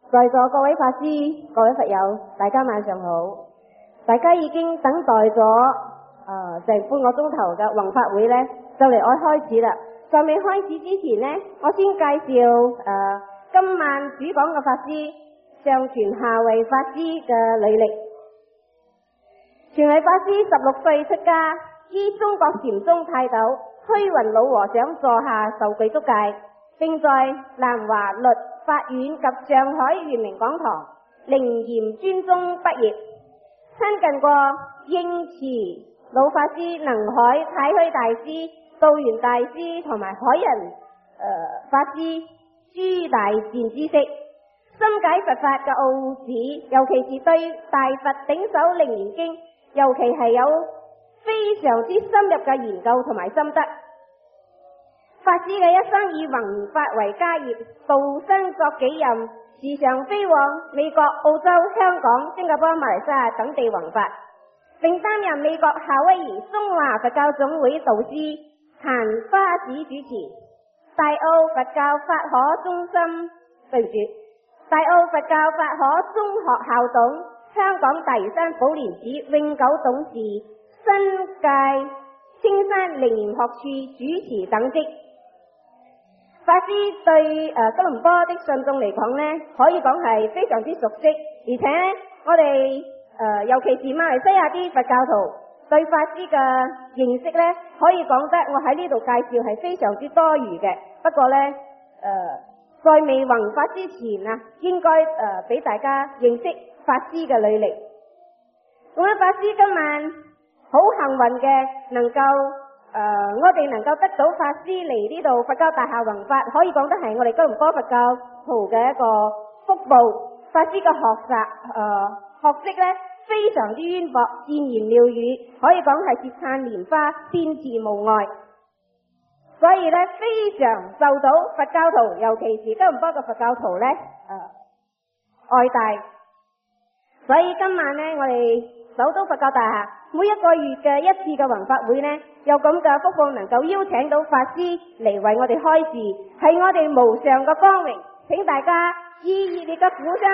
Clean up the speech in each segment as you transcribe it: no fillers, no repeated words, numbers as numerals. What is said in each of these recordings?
在座各位法師、各位佛友，大家晚上好。大家已經等待咗成半個鐘頭嘅弘法會呢，就嚟愛開始啦。在未開始之前呢，我先介紹今晚主講嘅法師上傳下惠法師嘅履歷。傳惠法師16歲出家，依中國禪宗泰斗虛雲老和尚座下受具足戒，並在南華律法院及上海圓明講堂靈嚴專宗畢業，親近過應慈老法師、能海太虛大師、道元大師同埋海人法師諸大善知識，深解佛法嘅奧旨，尤其是對大佛頂首楞嚴經，尤其係有非常之深入嘅研究同埋心得。法師嘅一生以弘法為家業，度身作己任，時常飛往美國、澳洲、香港、新加坡、馬來西亞等地弘法，並擔任美國夏威夷中華佛教總會導師、曇花寺主持、大澳佛教法可中心大澳佛教法可中學校董、香港大嶼山寶蓮寺永久董事、新界青山靈嚴學處主持等職。法師對吉隆坡的信眾嚟講呢，可以講係非常之熟悉，而且呢，我哋尤其是馬來西亞啲佛教徒對法師嘅認識呢，可以講得我喺呢度介紹係非常之多餘嘅。不過呢，在未弘法之前啊，應該俾大家認識法師嘅履歷。咁法師今晚好幸運嘅能夠我哋能夠得到法師嚟呢度佛教大廈弘法，可以講得係我哋吉隆坡佛教徒嘅一個福報。法師嘅學識呢，非常之淵博，善言妙語，可以講係舌燦蓮花，天賜無礙。所以呢，非常受到佛教徒，尤其是吉隆坡嘅佛教徒呢愛戴。所以今晚呢，我哋首都佛教大廈每一個月嘅一次嘅弘法會呢，有咁嘅福報能夠邀請到法師嚟為我哋開示，係我哋無上嘅光榮。請大家以熱烈嘅鼓聲。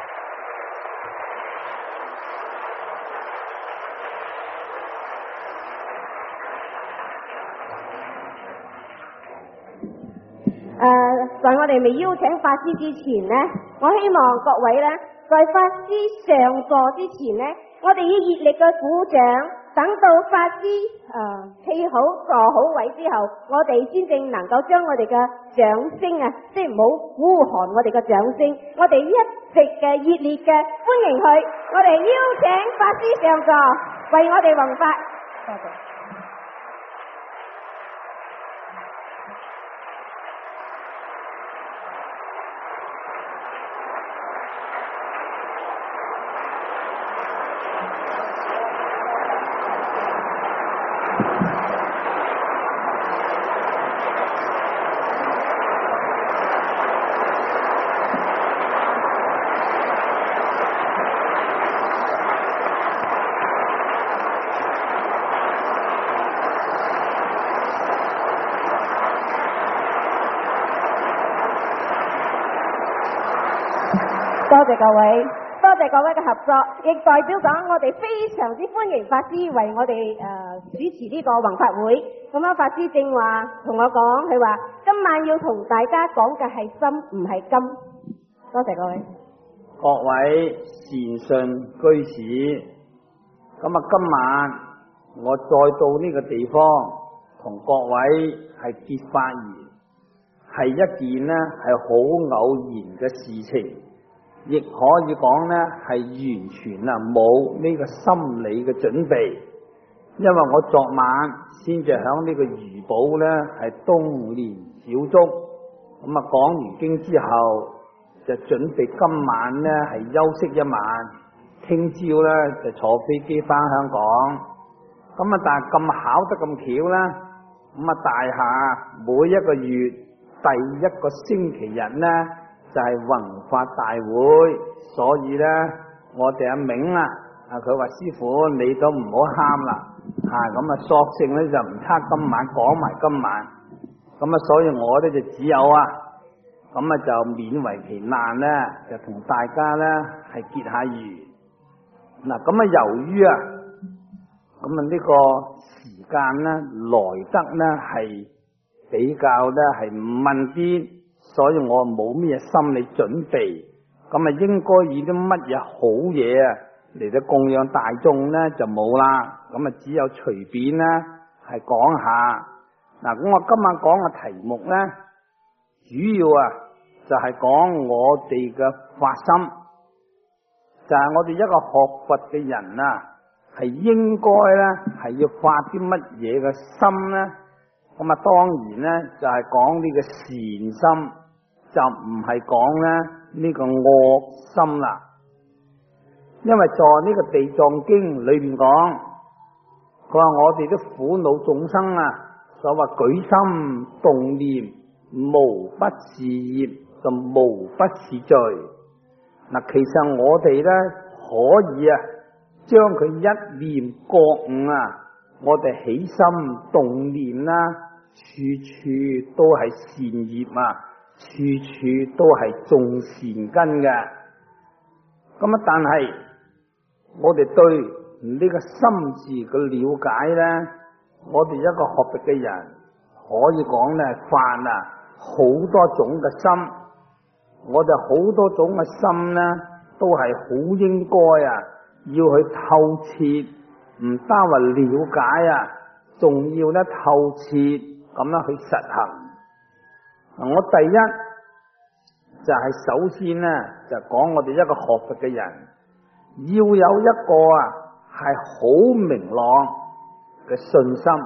在我哋未邀請法師之前呢，我希望各位呢，在法師上座之前呢，我哋以熱烈嘅鼓掌，等到法師企好坐好位之後，我哋先正能夠將我哋嘅掌聲啊，即係唔好呼寒我哋嘅掌聲，我哋一直嘅熱烈嘅歡迎佢，我哋邀請法師上座為我哋弘法。多謝。多謝各位，多謝各位嘅合作，亦代表講我哋非常之歡迎法師為我哋主持呢個弘法會。咁樣法師正話同我講，佢話今晚要同大家講嘅係心，唔係金。多謝各位。 各位善信居士，咁啊，今晚我再到呢個地方同各位係結法緣，係一件呢係好偶然嘅事情。亦可以講呢係完全冇呢個心理嘅準備，因為我昨晚先至響呢個怡保呢係冬蓮小築，咁啊講完經之後就準備今晚呢係休息一晚，聽朝呢就坐飛機翻香港。咁啊但係咁巧得咁巧啦，咁啊大廈每一個月第一個星期日呢就係弘法大會，所以咧我哋阿明啦，佢話師傅你都唔好喊啦，咁啊索性咧就唔差今晚講埋今晚，咁啊所以我咧就只有咁就勉為其難咧，就同大家咧係結下緣。嗱，咁由於呢個時間咧來得咧係比較咧係慢啲，所以我冇咩心理準備，咁應該以啲乜嘢好嘢嚟到供養大眾咧就冇啦，咁只有隨便咧係講下。嗱，咁我今晚講嘅題目咧，主要就係講我哋嘅發心，就係我哋一個學佛嘅人係應該咧係要發啲乜嘢嘅心咧？咁當然咧就係講呢個善心，就唔係講咧呢個惡心啦。因為在呢個地藏經裏面講，佢話我哋啲苦惱眾生所謂舉心動念，無不是業，就無不是罪。嗱，其實我哋咧可以將佢一念覺悟我哋起心動念處處都係善業處處都係種善根嘅。咁但係我哋對呢個心字嘅了解咧，我哋一個學佛嘅人可以講咧犯好多種嘅心，我哋好多種嘅心咧都係好應該要去透徹，唔單話了解仲要咧透徹咁樣去實行。我第一就係首先咧就講我哋一個學佛嘅人要有一個係好明朗嘅信心，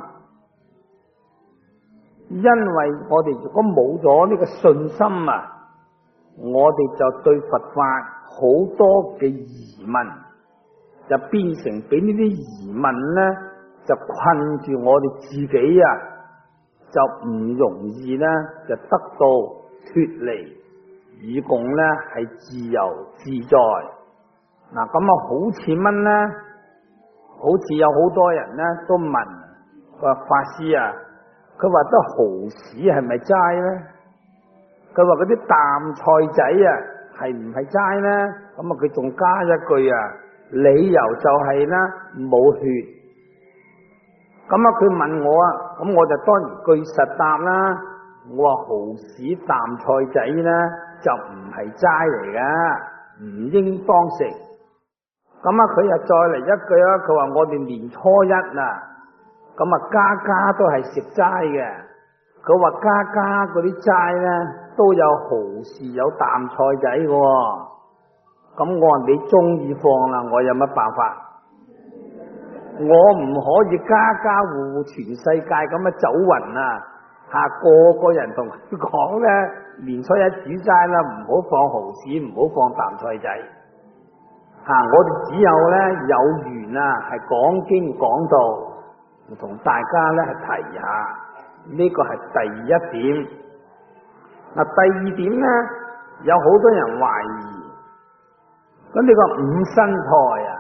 因為我哋如果冇咗呢個信心我哋就對佛法好多嘅疑問，就變成俾呢啲疑問咧就困住我哋自己就唔容易咧就得到脫離，以供咧係自由自在。嗱，咁好似乜咧？好似有好多人咧都問佢話法師佢話得蠔豉係咪齋咧？佢話嗰啲淡菜仔係唔係齋咧？咁佢仲加一句理由就係啦冇血。咁佢問我咁我就當然據實答啦。我話蠔豉淡菜仔咧就唔係齋嚟噶，唔應當食。咁佢又再嚟一句佢話我哋年初一咁家都係食齋嘅。佢話家嗰啲齋咧都有蠔豉有淡菜仔嘅。咁我話你中意放啦，我有乜辦法？我唔可以家戶戶全世界咁走勻個個人同佢講咧，年初一煮齋啦，唔好放蠔豉，唔好放淡菜仔。我哋只有咧有緣係講經講道，同大家咧係提下，呢個係第一點。第二點咧，有好多人懷疑，咁呢個五辛菜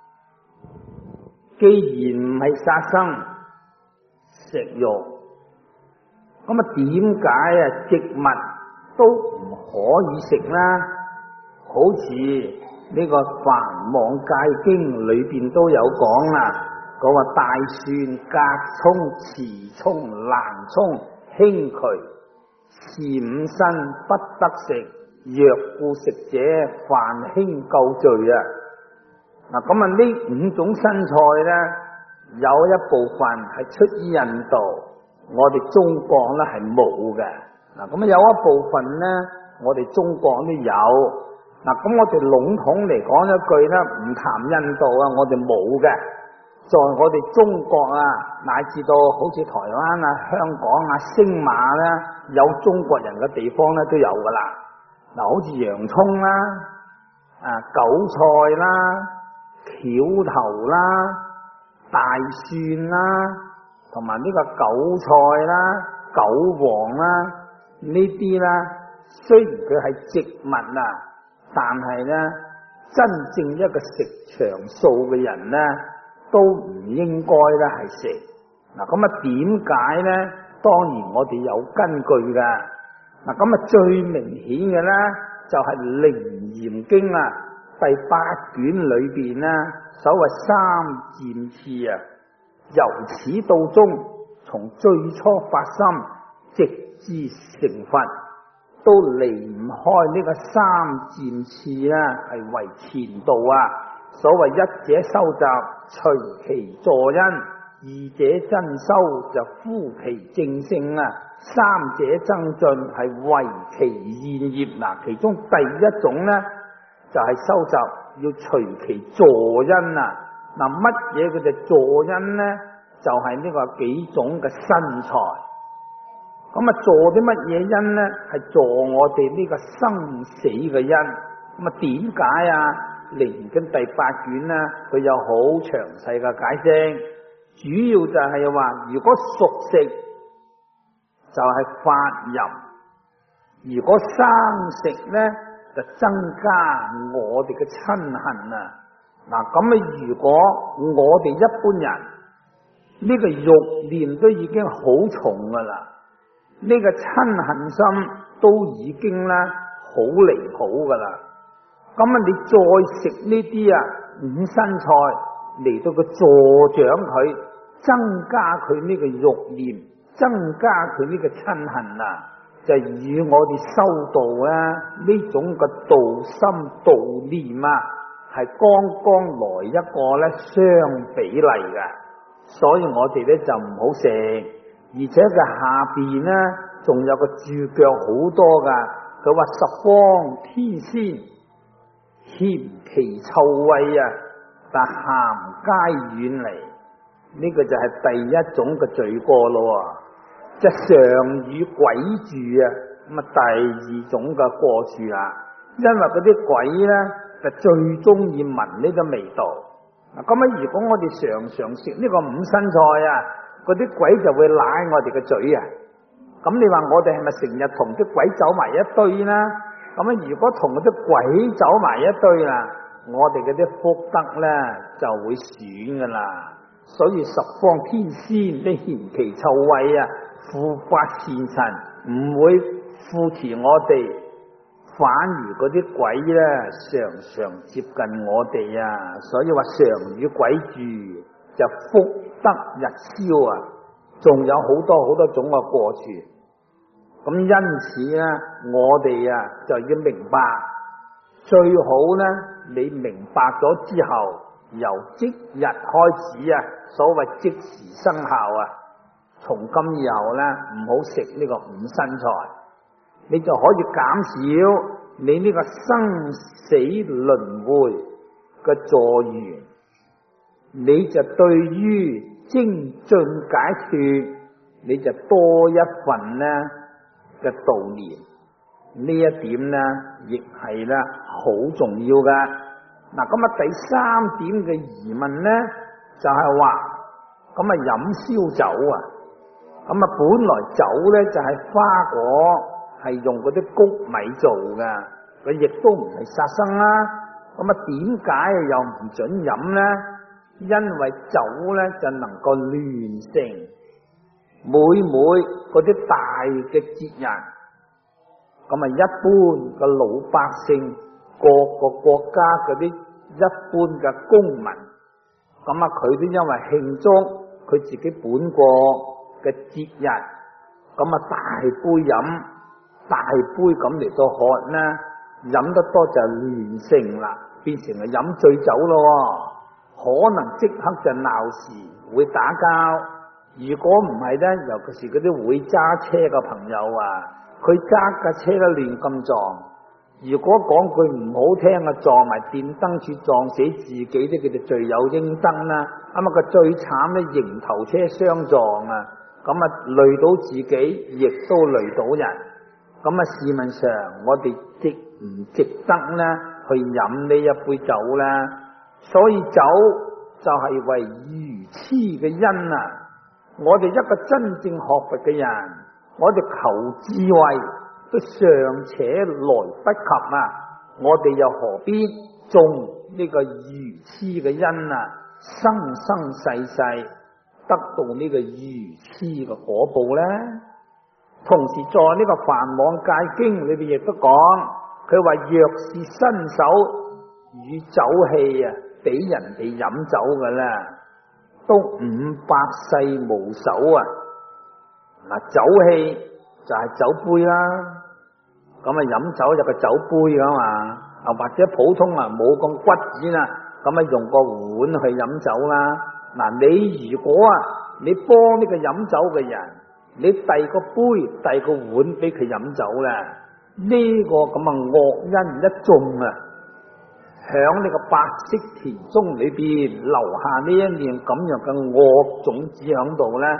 既然唔係殺生食肉，咁點解植物都唔可以食啦？好似呢個《梵網戒經》裏邊都有講啦，講話大蒜、革蔥、持蔥、蘭蔥、興渠是五辛不得食，若故食者犯輕垢罪咁呢五種辛菜咧，有一部分係出於印度，我哋中國咧係冇嘅。咁有一部分咧，我哋中國都有。咁我哋籠統嚟講一句咧，唔談印度我哋冇嘅，在我哋中國乃至到好似台灣香港星馬咧，有中國人嘅地方咧都有噶啦。好似洋葱啦、韭菜啦、橋頭啦、大蒜啦，同埋呢個韭菜啦、韭黃啦，呢啲啦，雖然佢係植物但係咧，真正一個食長素嘅人咧，都唔應該咧係食。咁點解咧？當然我哋有根據噶。 嗱，咁啊最明顯嘅咧就係《楞嚴經》啊第8卷裏邊啦，所謂三漸次啊，由始到終，從最初發心直至成佛，都離唔開呢個三漸次啦，係為前道啊。所謂一者收集隨其助因，二者真修就夫其正性啊，三者增進係為其現業。嗱，其中第一種呢，就係收集要隨其助因啊。嗱，乜嘢叫做助因呢？就係呢個幾種嘅身材。咁啊，助啲乜嘢因呢？係助我哋呢個生死嘅因。咁啊，點解啊？《楞嚴經》第8卷呢，佢有好詳細嘅解釋，主要就係話，如果熟食就係發淫，如果生食呢，就增加我哋嘅嗔恨啊。嗱，咁啊，如果我哋一般人呢個欲念都已經好重噶啦，呢個嗔恨心都已經咧好離譜噶啦。咁啊，你再食呢啲啊五辛菜嚟到個助長佢，增加佢呢個欲念，增加佢呢個嗔恨啊，就與我哋修道啊呢種嘅道心道念啊，係剛剛來一個咧相比例嘅。所以我哋咧就唔好食，而且佢下邊咧仲有個注腳好多噶。佢話十方天仙嫌其臭味啊，但咸皆遠離。呢個就係第一種嘅罪過咯，即係常與鬼住啊。咁啊，第二種嘅過處啦，因為嗰啲鬼咧就最中意聞呢個味道。咁啊，如果我哋常常食呢個五辛菜啊，嗰啲鬼就會舐我哋嘅嘴啊。咁你話我哋係咪成日同啲鬼走埋一堆啦？咁啊，如果同嗰啲鬼走埋一堆啦，我哋嗰啲福德咧就會損噶啦。所以十方天仙都嫌其臭味啊，護法善神唔會扶持我哋，反而嗰啲鬼咧常常接近我哋啊。所以話常與鬼住就福德日消啊，仲有好多好多種嘅過處。咁因此咧，我哋啊就要明白，最好咧你明白咗之後，由即日開始啊，所謂即時生效啊，從今以後咧唔好食呢個五辛菜，你就可以減少你呢個生死輪迴嘅助緣，你就對於精進解脫，你就多一份咧嘅悼念。呢一點咧亦係咧好重要噶。嗱，咁啊第三點嘅疑問咧就係話，咁啊飲燒酒啊，咁啊本來酒咧就係花果，係用嗰啲穀米做噶，佢亦都唔係殺生啦。咁啊點解又唔准飲咧？因為酒咧就能夠亂性，每嗰啲大嘅節日，咁啊一般嘅老百姓，各個國家嗰啲一般嘅公民，咁啊佢都因為慶祝佢自己本國嘅節日，咁啊大杯飲，大杯咁嚟到喝啦，飲得多就亂性啦，變成係飲醉酒咯，可能即刻就鬧事，會打交。如果唔係咧，尤其是嗰啲會揸車嘅朋友啊，佢揸架車都亂咁撞，如果講句唔好聽啊，撞埋電燈柱撞死自己都叫做罪有應得啦。咁啊個最慘咧，迎頭車相撞啊，咁啊累到自己，亦都累到人。咁啊試問上，我哋值唔值得咧去飲呢一杯酒咧？所以酒就係為愚痴嘅因啊！我哋一個真正學佛嘅人，我哋求智慧都尚且來不及啊！我哋又何必種呢個愚痴嘅因啊？生生世世得到呢個愚痴嘅果報呢？ 同時在呢個《梵網戒經》裏邊亦都講，佢話若是伸手與酒器啊，俾人哋飲酒嘅啦，都500世無手啊！嗱，酒器就係酒杯啦，咁啊飲酒有個酒杯噶嘛，啊或者普通啊冇咁骨子啦，咁啊用個碗去飲酒啦。嗱，你如果啊你幫呢個飲酒嘅人，你遞個杯遞個碗俾佢飲酒啦，呢個咁啊惡因一眾啊，響呢個白色田中裏邊留下呢一念咁樣嘅惡種子響度咧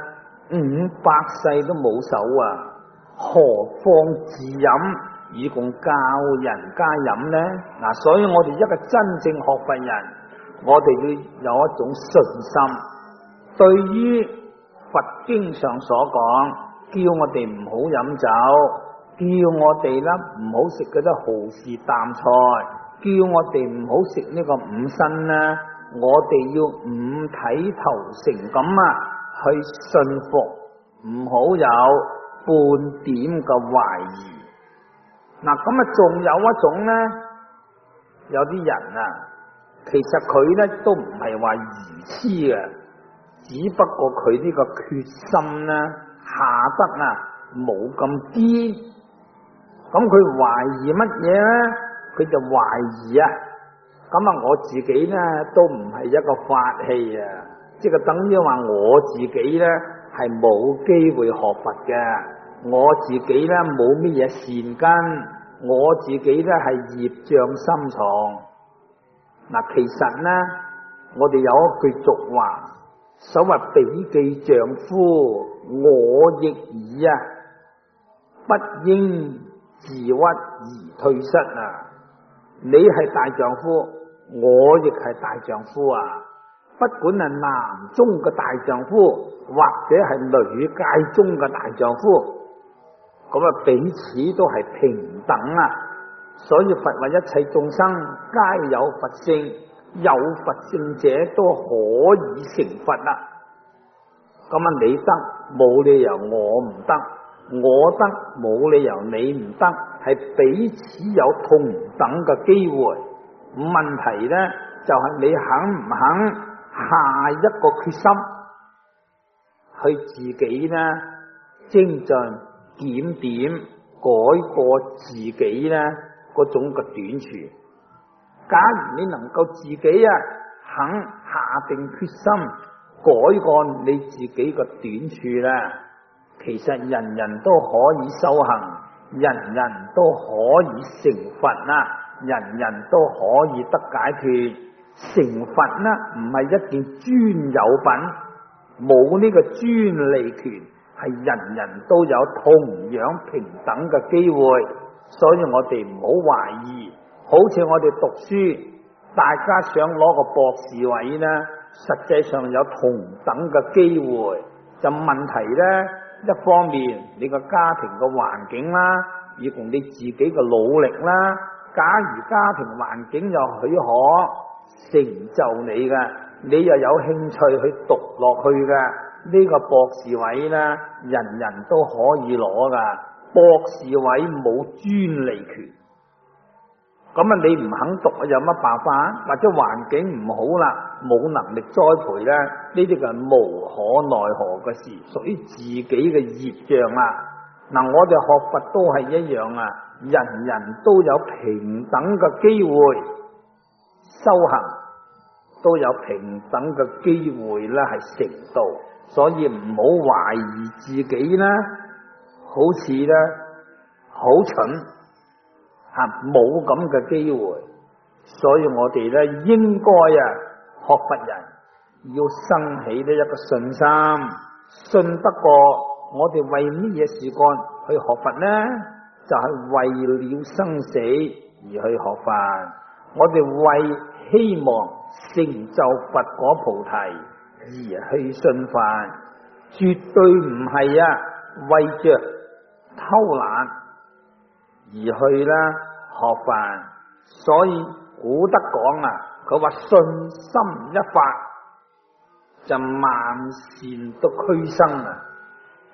，500世都冇手啊，何況自飲，以共教人家飲呢？嗱，所以我哋一個真正學佛人，我哋要有一種信心，對於佛經上所講，叫我哋唔好飲酒，叫我哋啦唔好食嗰啲豪士淡菜，叫我哋唔好食呢個五辛啦，我哋要五體投誠咁啊去信服，唔好有半點嘅懷疑。嗱，咁啊仲有一種咧，有啲人啊，其實佢咧都唔係話愚痴嘅，只不過佢呢個決心咧下得啊冇咁啲，咁佢懷疑乜嘢咧？佢就懷疑啊，咁啊我自己咧都唔係一個法器啊，即係等於話我自己咧係冇機會學佛嘅，我自己咧冇乜嘢善根，我自己咧係業障深重。嗱，其實咧我哋有一句俗話，所謂比記丈夫，我亦爾啊，不應自屈而退失啊！你係大丈夫，我亦係大丈夫啊！不管係男中嘅大丈夫，或者係女界中嘅大丈夫，咁啊彼此都係平等啊！所以佛話一切眾生皆有佛性，有佛性者都可以成佛啦。咁啊你得，冇理由我唔得；我得，冇理由你唔得，係彼此有同等嘅機會。問題咧就係你肯唔肯下一個決心，去自己咧精進檢點，改過自己咧嗰種嘅短處。假如你能夠自己啊肯下定決心，改過你自己嘅短處啦，其實人人都可以修行，人人都可以成佛啦，人人都可以得解脫。成佛呢唔係一件專有品，冇呢個專利權，係人人都有同樣平等嘅機會。所以我哋唔好懷疑，好似我哋讀書，大家想攞個博士位呢，實際上有同等嘅機會。就問題呢，一方面你個家庭嘅環境啦，以及你自己嘅努力啦，假如家庭環境又許可成就你嘅，你又有興趣去讀落去嘅，呢個博士位呢，人人都可以攞噶。博士位冇專利權，咁啊你唔肯讀有乜辦法？或者環境唔好啦，冇能力栽培咧，呢啲就係無可奈何嘅事，屬於自己嘅業障啊！嗱，我哋學佛都係一樣啊，人人都有平等嘅機會修行，都有平等嘅機會咧係成道，所以唔好懷疑自己啦。好似咧好蠢吓，冇咁嘅機會，所以我哋咧應該啊學佛人要生起呢一個信心，信得過我哋為乜嘢事幹去學佛呢？就係為了生死而去學佛，我哋為希望成就佛果菩提而去信佛，絕對唔係啊為着偷懶而去啦學佛。所以古德講啊，佢話信心一發就萬善都俱生啊。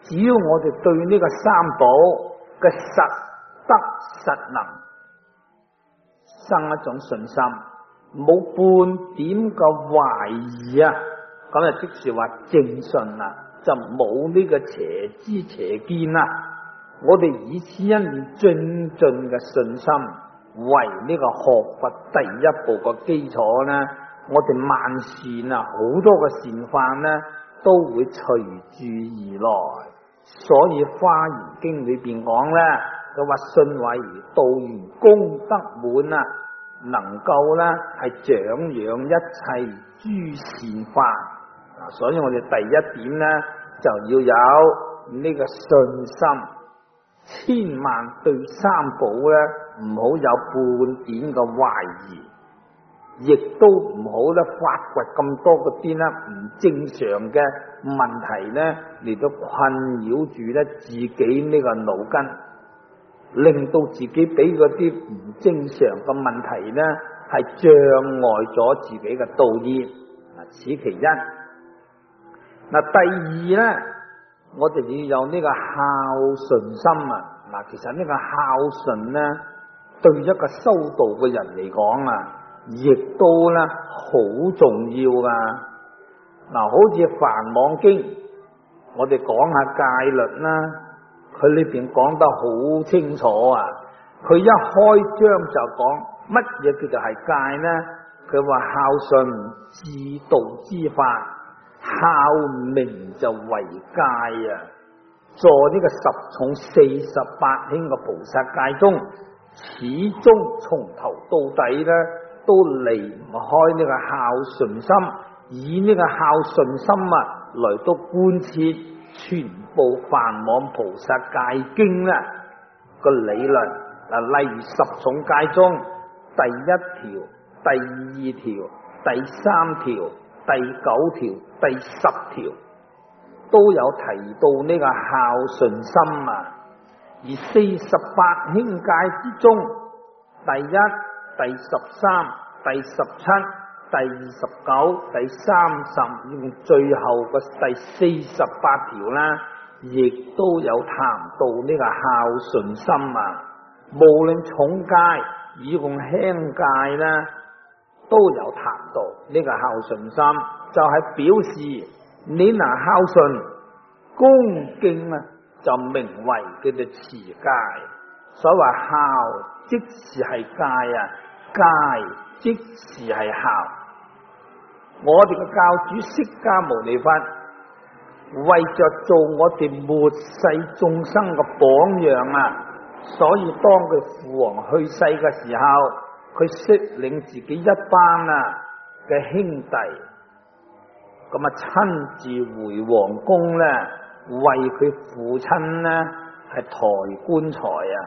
只要我哋對呢個三寶嘅實德實能生一種信心，冇半點嘅懷疑啊，咁就即是話正信啦，就冇呢個邪知邪見啦。我哋以此一念精進嘅信心為呢個學佛第一步嘅基礎呢，我哋萬善啊，好多嘅善法呢都會隨住而來。所以《華嚴經》裏邊講咧，佢話信為道源，功德滿啊，能夠咧係長養一切諸善法。所以我哋第一點咧就要有呢個信心，千萬對三寶咧唔好有半點嘅懷疑。亦都唔好咧發掘咁多嗰啲咧唔正常嘅問題咧嚟到困擾住咧自己呢個腦筋，令到自己俾嗰啲唔正常嘅問題咧係障礙咗自己嘅道業。此其一。第二咧，我哋要有呢個孝順心啊。其實呢個孝順咧，對一個修道嘅人嚟講啊，亦都咧好重要噶。好似《梵網經》，我哋講下戒律啦，佢裏邊講得好清楚啊。佢一開章就講乜嘢叫做係戒呢？佢話孝順至道之法，孝名就為戒啊。在呢個十重48輕嘅菩薩戒中，始終從頭到底咧都離唔開呢個孝順心，以呢個孝順心啊嚟到觀徹全部梵網菩薩戒經啦個理論。例如十重戒中第1條、第2條、第3條、第9條、第10條都有提到呢個孝順心啊。而48輕戒之中，第1、第13、第17、第29、第30，用最後嘅第48條啦，亦都有談到呢個孝順心啊。無論重戒以共輕戒啦，都有談到呢個孝順心，就係表示你拿孝順恭敬啊，就名為叫做持戒。所謂孝即是係戒啊，戒即是係孝。我哋嘅教主釋迦牟尼佛為着做我哋末世眾生嘅榜樣啊，所以當佢父王去世嘅時候，佢率領自己一班嘅兄弟，咁親自回皇宮咧，為佢父親咧係抬棺材啊。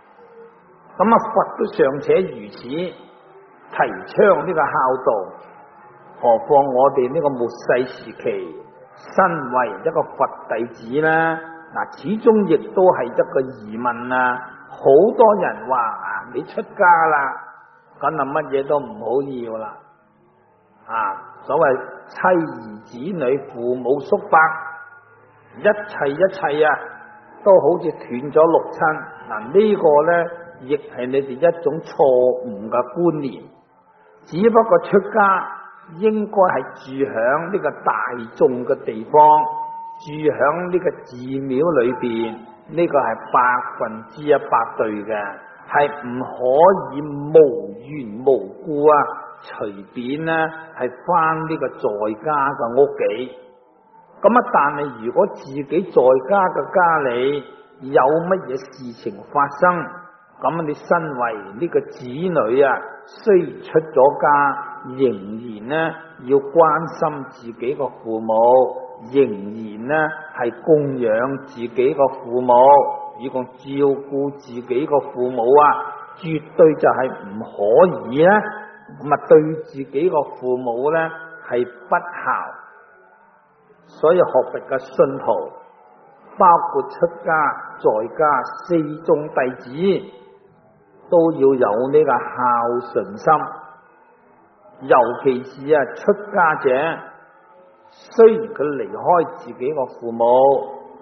佛都尚且如此提倡呢個孝道，何況我哋呢個末世時期，身為一個佛弟子咧，始終亦都係一個疑問啊。好多人話你出家啦，咁乜嘢都唔好要啦。所謂妻兒子女父母叔伯，一切都好似斷咗六親。呢個呢，亦係你哋一種錯誤嘅觀念。只不過出家應該係住響呢個大眾嘅地方，住響呢個寺廟裏邊，呢個係100%對嘅，係唔可以無緣無故隨便係返呢個在家嘅屋企。但係如果自己在家嘅家裏有乜嘢事情發生，咁你身為呢個子女雖然出咗家，仍然要關心自己個父母，仍然係供養自己個父母，以共照顧自己個父母絕對就係唔可以對自己個父母係不孝。所以學佛嘅信徒，包括出家在家4眾弟子，都要有呢個孝順心。尤其是出家者，雖然佢離開自己個父母，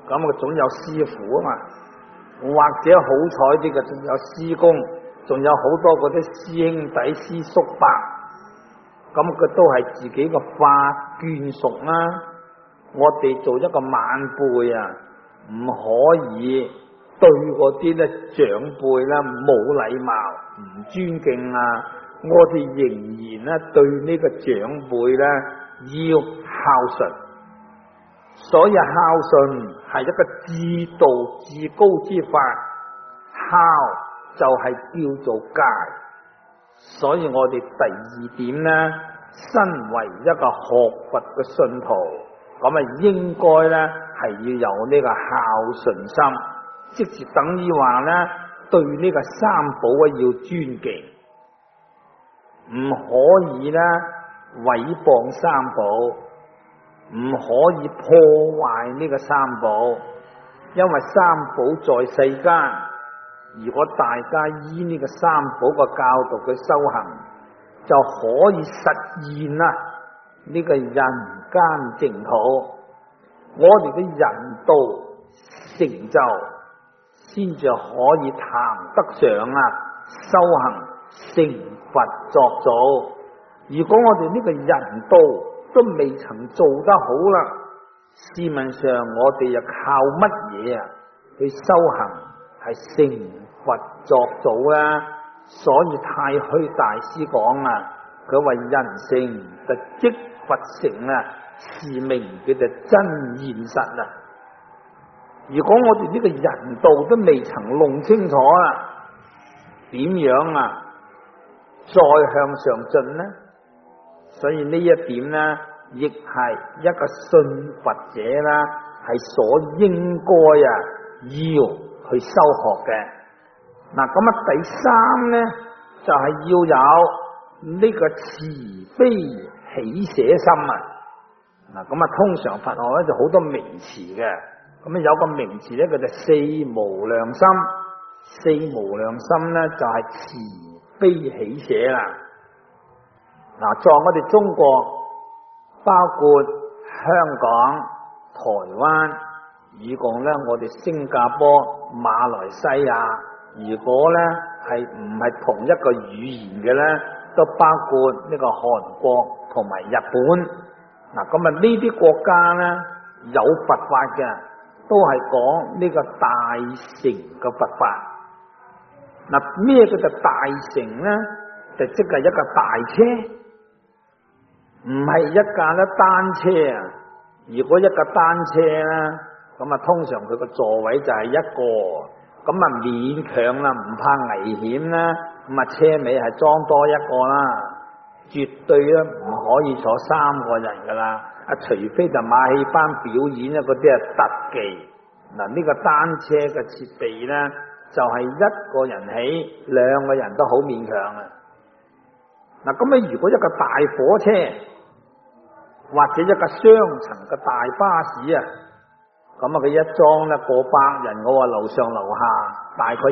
咁總有師傅啊嘛，或者好彩啲嘅仲有師公，仲有好多嗰啲師兄弟師叔伯，咁佢都係自己嘅化眷屬啦。我哋做一個晚輩啊，唔可以對嗰啲咧長輩啦冇禮貌、唔尊敬啊！我哋仍然咧對呢個長輩咧要孝順，所以孝順係一個至道至高之法，孝就係叫做戒。所以我哋第二點咧，身為一個學佛嘅信徒，咁啊應該咧係要有呢個孝順心，即是等於話咧對呢個三寶啊要尊敬，唔可以咧毀謗三寶，唔可以破壞呢個三寶，因為三寶在世間，如果大家依呢個三寶嘅教導去修行，就可以實現啦呢個人間淨土。我哋嘅人道成就，先至可以談得上啊修行成佛作祖。如果我哋呢個人道都未曾做得好啦，試問上我哋又靠乜嘢啊去修行係成佛作祖啦？所以太虛大師講啊，佢話人成就即佛成啊，是名叫做真現實啊！如果我哋呢個人道都未曾弄清楚啦，點樣啊再向上進呢？所以呢一點呢，亦係一個信佛者啦，係所應該啊要去修學嘅。嗱，咁啊第三呢，就係要有呢個慈悲喜捨心啊！嗱，咁啊通常佛學咧就好多名詞嘅，咁啊有個名詞咧叫做四無量心。四無量心咧就係慈悲喜捨啦。嗱，在我哋中國，包括香港、台灣，以共咧我哋新加坡、馬來西亞，如果咧係唔係同一個語言嘅咧，都包括呢個韓國同埋日本。嗱，咁啊呢啲國家咧有佛法嘅，都係講呢個大乘嘅佛法。嗱，咩叫做大乘咧？就即係一個大車，唔係一架咧單車啊！如果一架單車咧，咁啊通常佢個座位就係一個，咁啊勉強啦，唔怕危險啦，咁啊車尾係裝多一個啦。絕對咧唔可以坐三個人噶啦，除非就馬戲班表演啊，嗰啲係特技。嗱，呢個單車嘅設備咧，就係一個人起，兩個人都好勉強啊。嗱，咁你如果一個大火車或者一個雙層嘅大巴士啊，咁啊佢一裝咧過百人，我話樓上樓下大概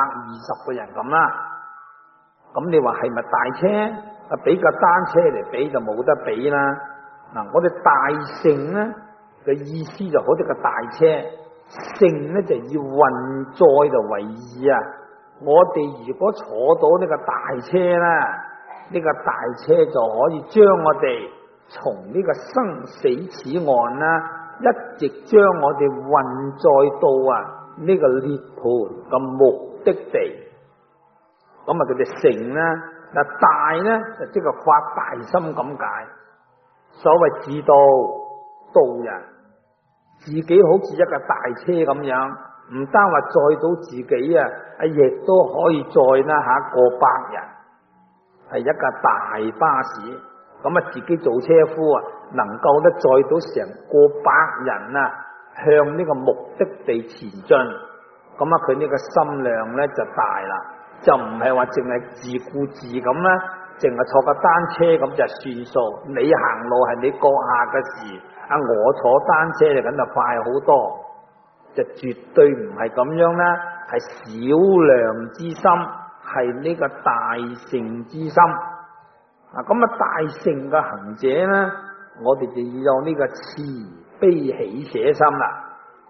120個人咁啦。咁你話係咪大車？啊，比個單車嚟比就冇得比啦。嗱，我哋大乘咧嘅意思就好似個大車，乘咧就以運載就為義啊。我哋如果坐到呢個大車啦，呢個大車就可以將我哋從呢個生死此岸啦，一直將我哋運載到啊呢個涅槃嘅目的地。咁啊，佢哋乘啦。嗱，大咧就即係發大心咁解，所謂自度度人，自己好似一架大車咁樣，唔單話載到自己啊，亦都可以載啦下過百人，係一架大巴士，咁啊自己做車夫啊，能夠咧載到成過百人啊，向呢個目的地前進，咁啊佢呢個心量咧就大啦。就唔係話淨係自顧自咁啦，淨係坐個單車咁就算數。你行路係你閣下嘅事，我坐單車就梗就快好多，就絕對唔係咁樣啦。係小量之心，係呢個大乘之心。咁啊大乘嘅行者咧，我哋就要有呢個慈悲喜捨心啦。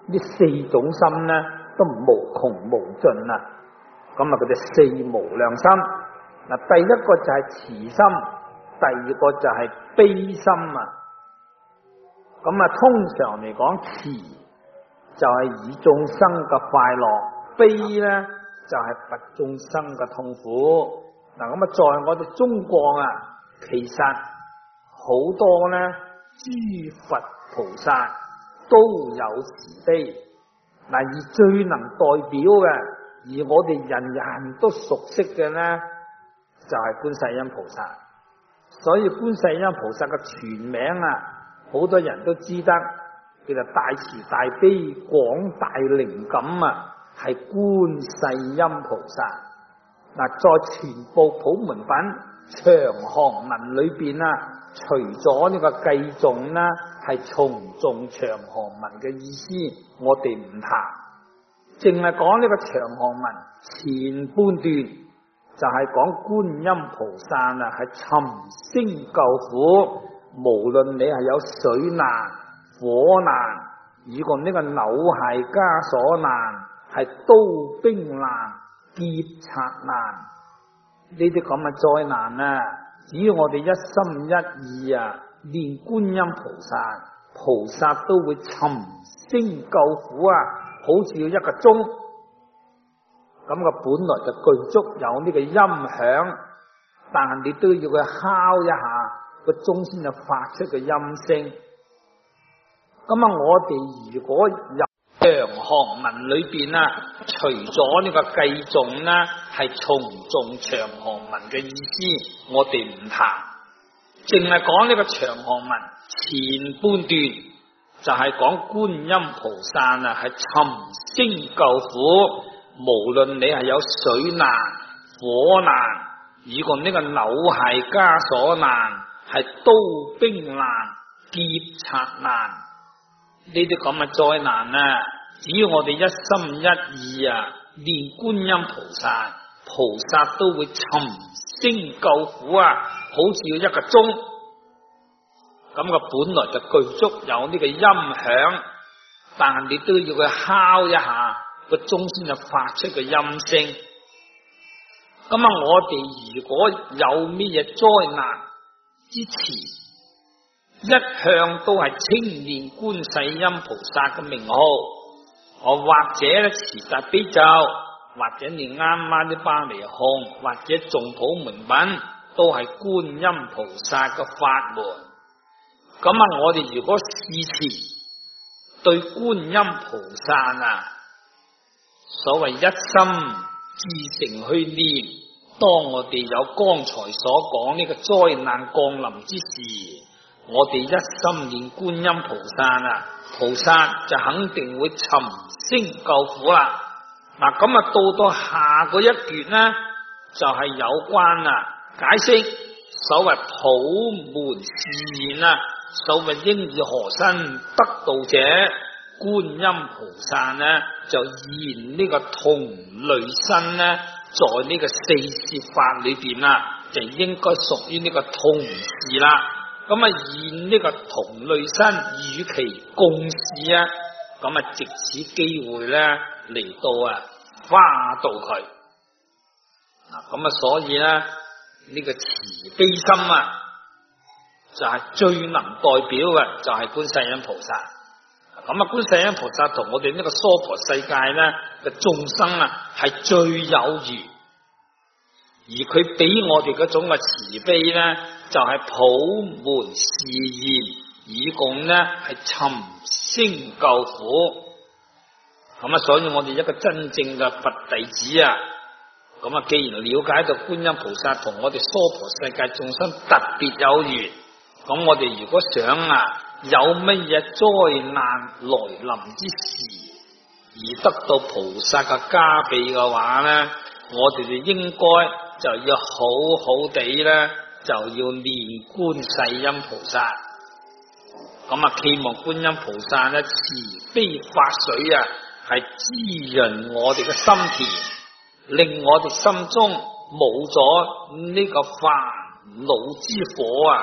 呢四種心呢都無窮無盡啊！咁啊，佢哋四無量心。嗱，第一個就係慈心，第二個就係悲心啊。咁啊，通常嚟講，慈就係以眾生嘅快樂，悲咧就係拔眾生嘅痛苦。嗱，咁啊，在我哋中國啊，其實好多咧諸佛菩薩都有慈悲。嗱，而最能代表嘅，而我哋人人都熟悉嘅咧，就係觀世音菩薩。所以觀世音菩薩嘅全名啊，好多人都知得，叫做大慈大悲廣大靈感啊，係觀世音菩薩。嗱，在全部普門品長行文裏邊啊，除咗呢個偈頌啦，係重頌長行文嘅意思，我哋唔談，淨係講呢個長行文前半段就係講觀音菩薩啊，係尋聲救苦，無論你係有水難、火難，以及呢個扭械枷鎖難，係刀兵難、劫賊難，呢啲咁嘅災難啊，只要我哋一心一意啊，念觀音菩薩，菩薩都會尋聲救苦啊，好似要一個鐘咁嘅，本來就具足有呢個音響，但係你都要佢敲一下個鐘先至發出個音聲。咁啊，我哋如果有長行文裏邊啊，除咗呢個偈頌啦，係重頌長行文嘅意思，我哋唔談，淨係講呢個長行文前半段就係講觀音菩薩啊，係尋聲救苦，無論你係有水難、火難，以及呢個扭械枷鎖難，係刀兵難、劫賊難，呢啲咁嘅災難啊，只要我哋一心一意啊，念觀音菩薩，菩薩都會尋聲救苦啊，好似要一個鐘咁嘅，本來就具足有呢個音響，但係你都要佢敲一下個鐘先就發出個音聲。咁啊，我哋如果有咩嘢災難之前，一向都係稱念觀世音菩薩嘅名號，或者咧持大悲咒，或者念啱啱啲巴彌漢，或者誦普門品，都係觀音菩薩嘅法門。咁啊，我哋如果事前對觀音菩薩啊，所謂一心至誠去念，當我哋有剛才所講呢個災難降臨之時，我哋一心念觀音菩薩啊，菩薩就肯定會尋聲救苦啦。嗱，咁啊，到下個一段呢，就係有關解釋所謂普門示現啊，所謂應以何身得道者，觀音菩薩呢就現呢個同類身呢，在呢個四攝法裏邊啊，就應該屬於呢個同事啦。咁啊，現呢個同類身與其共事啊，咁啊，藉此機會咧嚟到化度佢。嗱，咁啊，所以咧呢個慈悲心啊，就係最能代表嘅就係觀世音菩薩。咁啊，觀世音菩薩同我哋呢個娑婆世界咧嘅眾生啊，係最有緣，而佢俾我哋嗰種嘅慈悲咧，就係普門示現，以供呢係尋聲救苦。咁啊，所以我哋一個真正嘅佛弟子啊，咁啊，既然了解到觀音菩薩同我哋娑婆世界眾生特別有緣，咁我哋如果想有乜嘢災難來臨之時，而得到菩薩嘅加被嘅話呢，我哋就應該就要好好地咧，就要念觀世音菩薩。咁啊，希望觀音菩薩咧慈悲法水啊，係滋潤我哋嘅心田，令我哋心中冇咗呢個煩惱之火啊，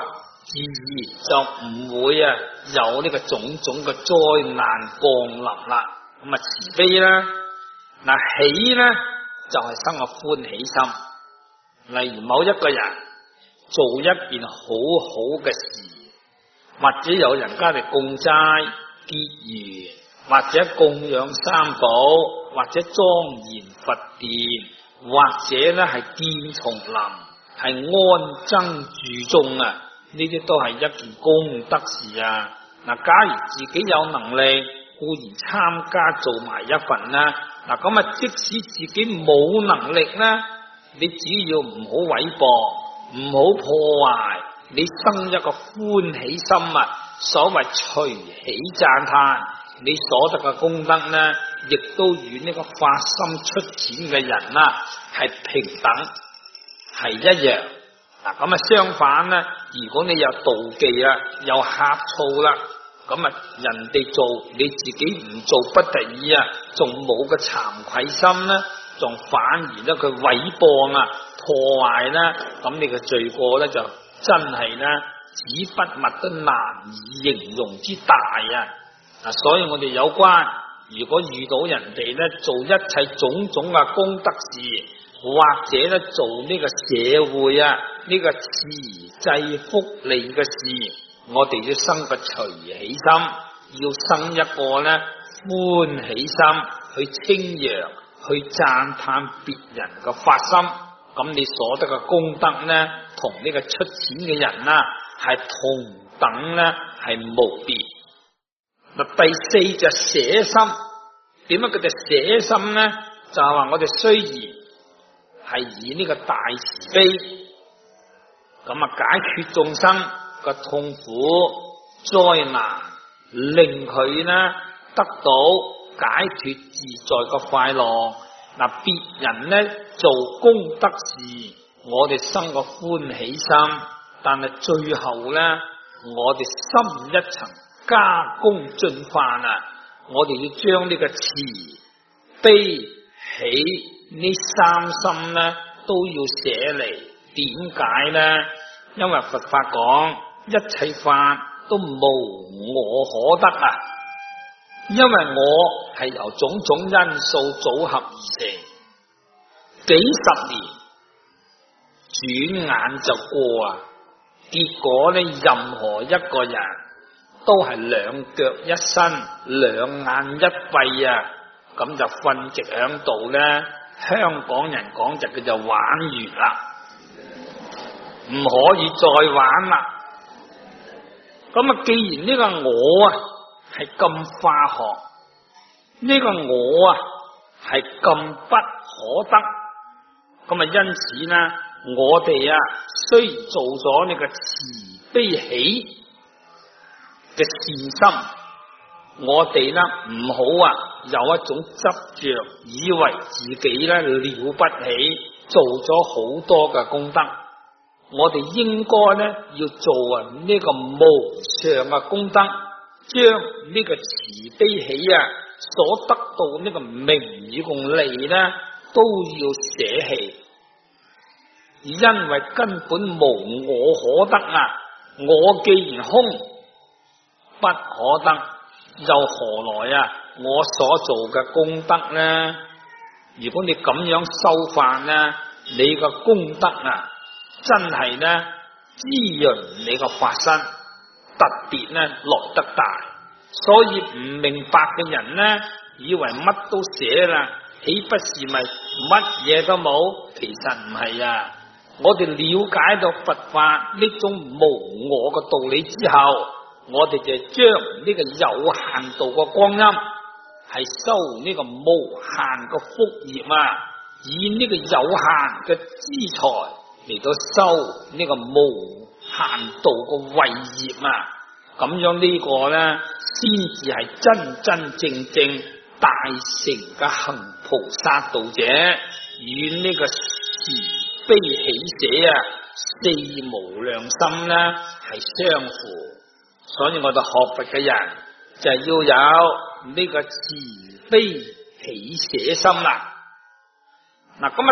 自然就唔會有呢個種種嘅災難降臨啦。咁慈悲啦，喜呢就係生個歡喜心。例如某一個人做一件好好嘅事，或者有人家嚟供齋結緣，或者供養三寶，或者莊嚴佛殿，或者呢係建叢林，係安僧住眾啊，呢啲都係一件功德事啊。假如自己有能力，固然參加做埋一份啦。咁即使自己冇能力啦，你只要唔好毀謗，唔好破壞，你生一個歡喜心啊，所謂隨喜讚嘆，你所得嘅功德呢，亦都與呢個發心出錢嘅人啦係平等，係一樣。相反呢，如果你有妒忌啦，有呷醋啦，人哋做你自己唔做不得已啊，仲冇個慚愧心呢，仲反而呢佢毀謗啊破壞啦，咁你嘅罪過呢，就真係呢紙筆墨都難以形容之大啊！所以我哋有關如果遇到人哋呢做一切種種嘅功德事，或者呢做呢個社會呢個慈濟福利嘅事，我哋要生個隨喜心，要生一個呢歡喜心，去稱揚去讚嘆別人嘅發心，咁你所得嘅功德呢，同呢個出錢嘅人係同等呢，係無別。第四就捨心，點解佢哋捨心呢？就係話我哋雖然係以呢個大慈悲，解決眾生個痛苦災難，令佢呢得到解脫自在個快樂。別人呢做功德事，我哋生個歡喜心，但係最後呢，我哋深一層加工進化我哋要將呢個慈悲喜呢三心呢都要捨離。點解呢？因為佛法講一切法都無我可得因為我係由種種因素組合而成，幾十年轉眼就過結果呢，任何一個人都係兩腳一伸，兩眼一閉咁就瞓直響度呢。香港人講就佢就玩完啦，唔可以再玩啦。既然呢個我係咁化學，呢個我係咁不可得，因此呢，我哋雖然做咗呢個慈悲喜嘅善心，我哋呢唔好有一種執着，以為自己呢了不起，做咗好多嘅功德。我哋應該呢要做呢個無上嘅功德，將呢個慈悲喜所得到呢個名與共利呢都要捨棄，因為根本無我可得我既然空不可得，又何來我所做嘅功德呢？如果你咁樣修法呢，你個功德真係呢滋潤你個法身，特別呢落得大。所以唔明白嘅人呢，以為乜都捨啦，豈不是咪乜嘢都冇？其實唔係我哋了解到佛法呢種無我嘅道理之後，我哋就將呢個有限度嘅光陰係修呢個無限嘅福業以呢個有限嘅資財嚟到修呢個無限度嘅慧業咁樣呢個呢，先至係真真正正大乘嘅行菩薩道者，與呢個慈悲喜捨四無量心呢係相符。所以我哋學佛嘅人就要有呢個慈悲喜捨心啦。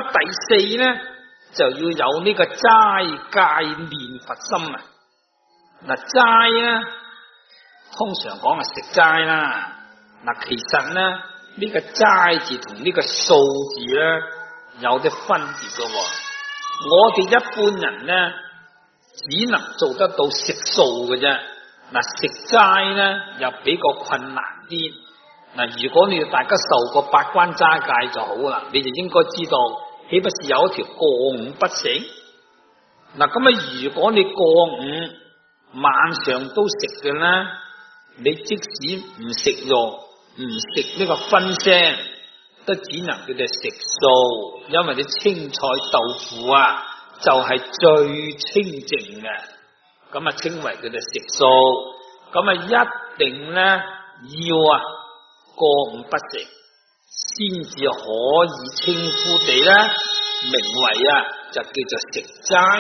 第四呢，就要有呢個齋戒念佛心嗱齋咧，通常講係食齋啦。嗱，其實咧呢個齋字同呢個素字咧有啲分別嘅。我哋一般人咧只能做得到食素嘅啫。嗱，食齋咧又比較困難啲。嗱，如果你大家受過八關齋戒就好啦，你就應該知道，豈不是有一條過午不食？嗱，咁啊，如果你過午晚上都食嘅咧，你即使唔食肉，唔食呢個葷腥，都只能叫做食素，因為啲青菜豆腐啊，就係最清淨嘅，咁啊稱為叫做食素。咁啊一定咧要過午不食，先至可以稱呼地咧名為就叫做食齋。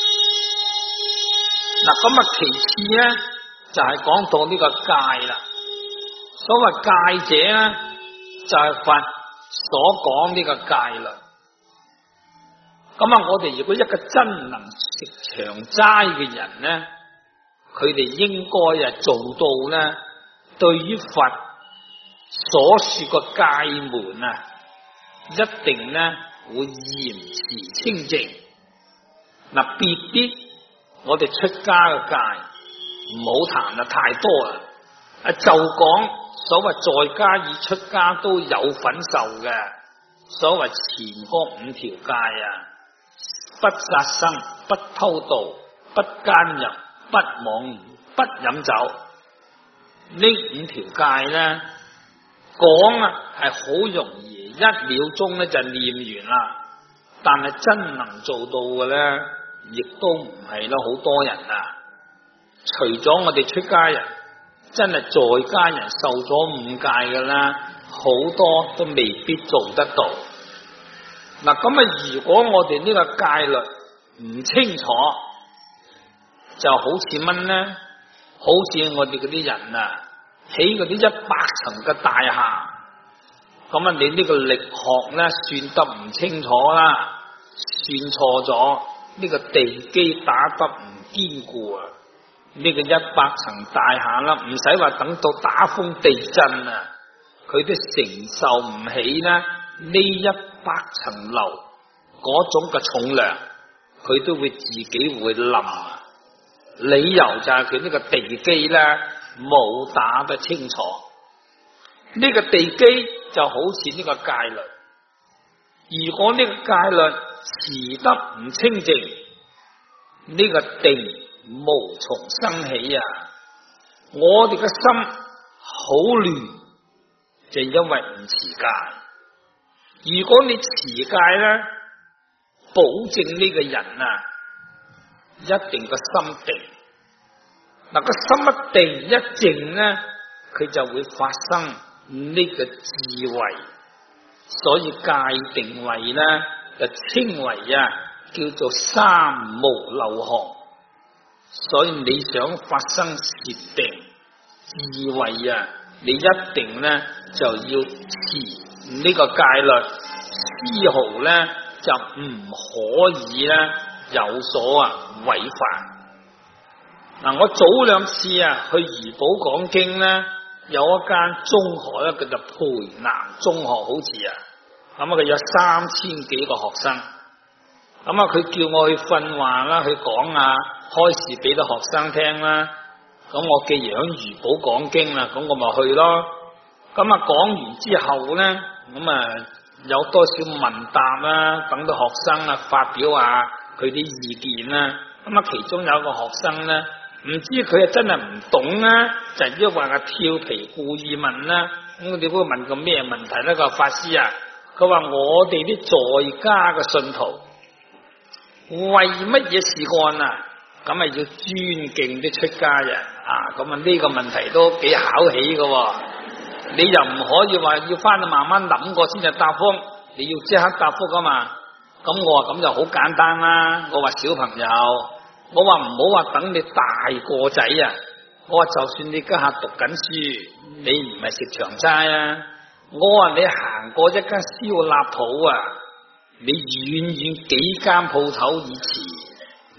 嗱，咁啊其次咧就係講到呢個戒啦。所謂戒者咧就係佛所講呢個戒律。咁啊，我哋如果一個真能食長齋嘅人咧，佢哋應該做到咧，對於佛所說個戒門一定咧會嚴持清淨。嗱，別啲我哋出家嘅戒唔好談得太多啦。就講所謂在家與出家都有份受嘅，所謂前嗰5條戒不殺生、不偷盜、不奸淫、不妄語、不飲酒。呢5條戒咧講係好容易，1秒鐘咧就念完啦。但係真能做到嘅咧，亦都唔係咯，好多人除咗我哋出家人，真係在家人受咗5戒嘅啦，好多都未必做得到。嗱，咁啊，如果我哋呢個戒律唔清楚，就好似乜咧？好似我哋嗰啲人起嗰啲100層嘅大廈，咁啊，你呢個力學咧算得唔清楚啦，算錯咗，呢個地基打得唔堅固啊！呢個100層大廈啦，唔使話等到打風地震佢都承受唔起啦。呢100層樓嗰種嘅重量，佢都會自己會冧。理由就係佢呢個地基咧冇打得清楚。呢個地基就好似呢個戒律，如果呢個戒律持得唔清淨，呢個定無從生起我哋嘅心好亂，就因為唔持戒。如果你持戒咧，保證呢個人一定個心定。嗱，個心一定一靜咧，佢就會發生呢個智慧。所以戒定慧咧就稱為叫做三無漏學。所以你想發生禪定智慧你一定咧就要持呢個戒律，絲毫咧就唔可以咧有所違犯。嗱，我早2次去怡保講經咧，有一間中學咧叫做培南中學，好似咁佢有3000幾個學生。佢叫我去訓話啦，去講開示俾啲學生聽啦。咁我既然喺怡保講經啦，咁我咪去咯。講完之後咧，有多少問答啦，等到學生發表佢啲意見啦。其中有一個學生咧，唔知佢真係唔懂就因為話調皮故意問啦。咁你會問個咩問題咧？個法師佢話我哋啲在家嘅信徒為乜嘢事幹咁要尊敬啲出家人咁呢個問題都幾考起嘅。你又唔可以話要翻去慢慢諗過先至答覆，你要即刻答覆噶嘛。咁我話咁就好簡單啦。我話小朋友，我話唔好話等你大個仔我話就算你家下讀緊書，你唔係食長齋我話你行過一間燒臘鋪你遠遠幾間鋪頭以前，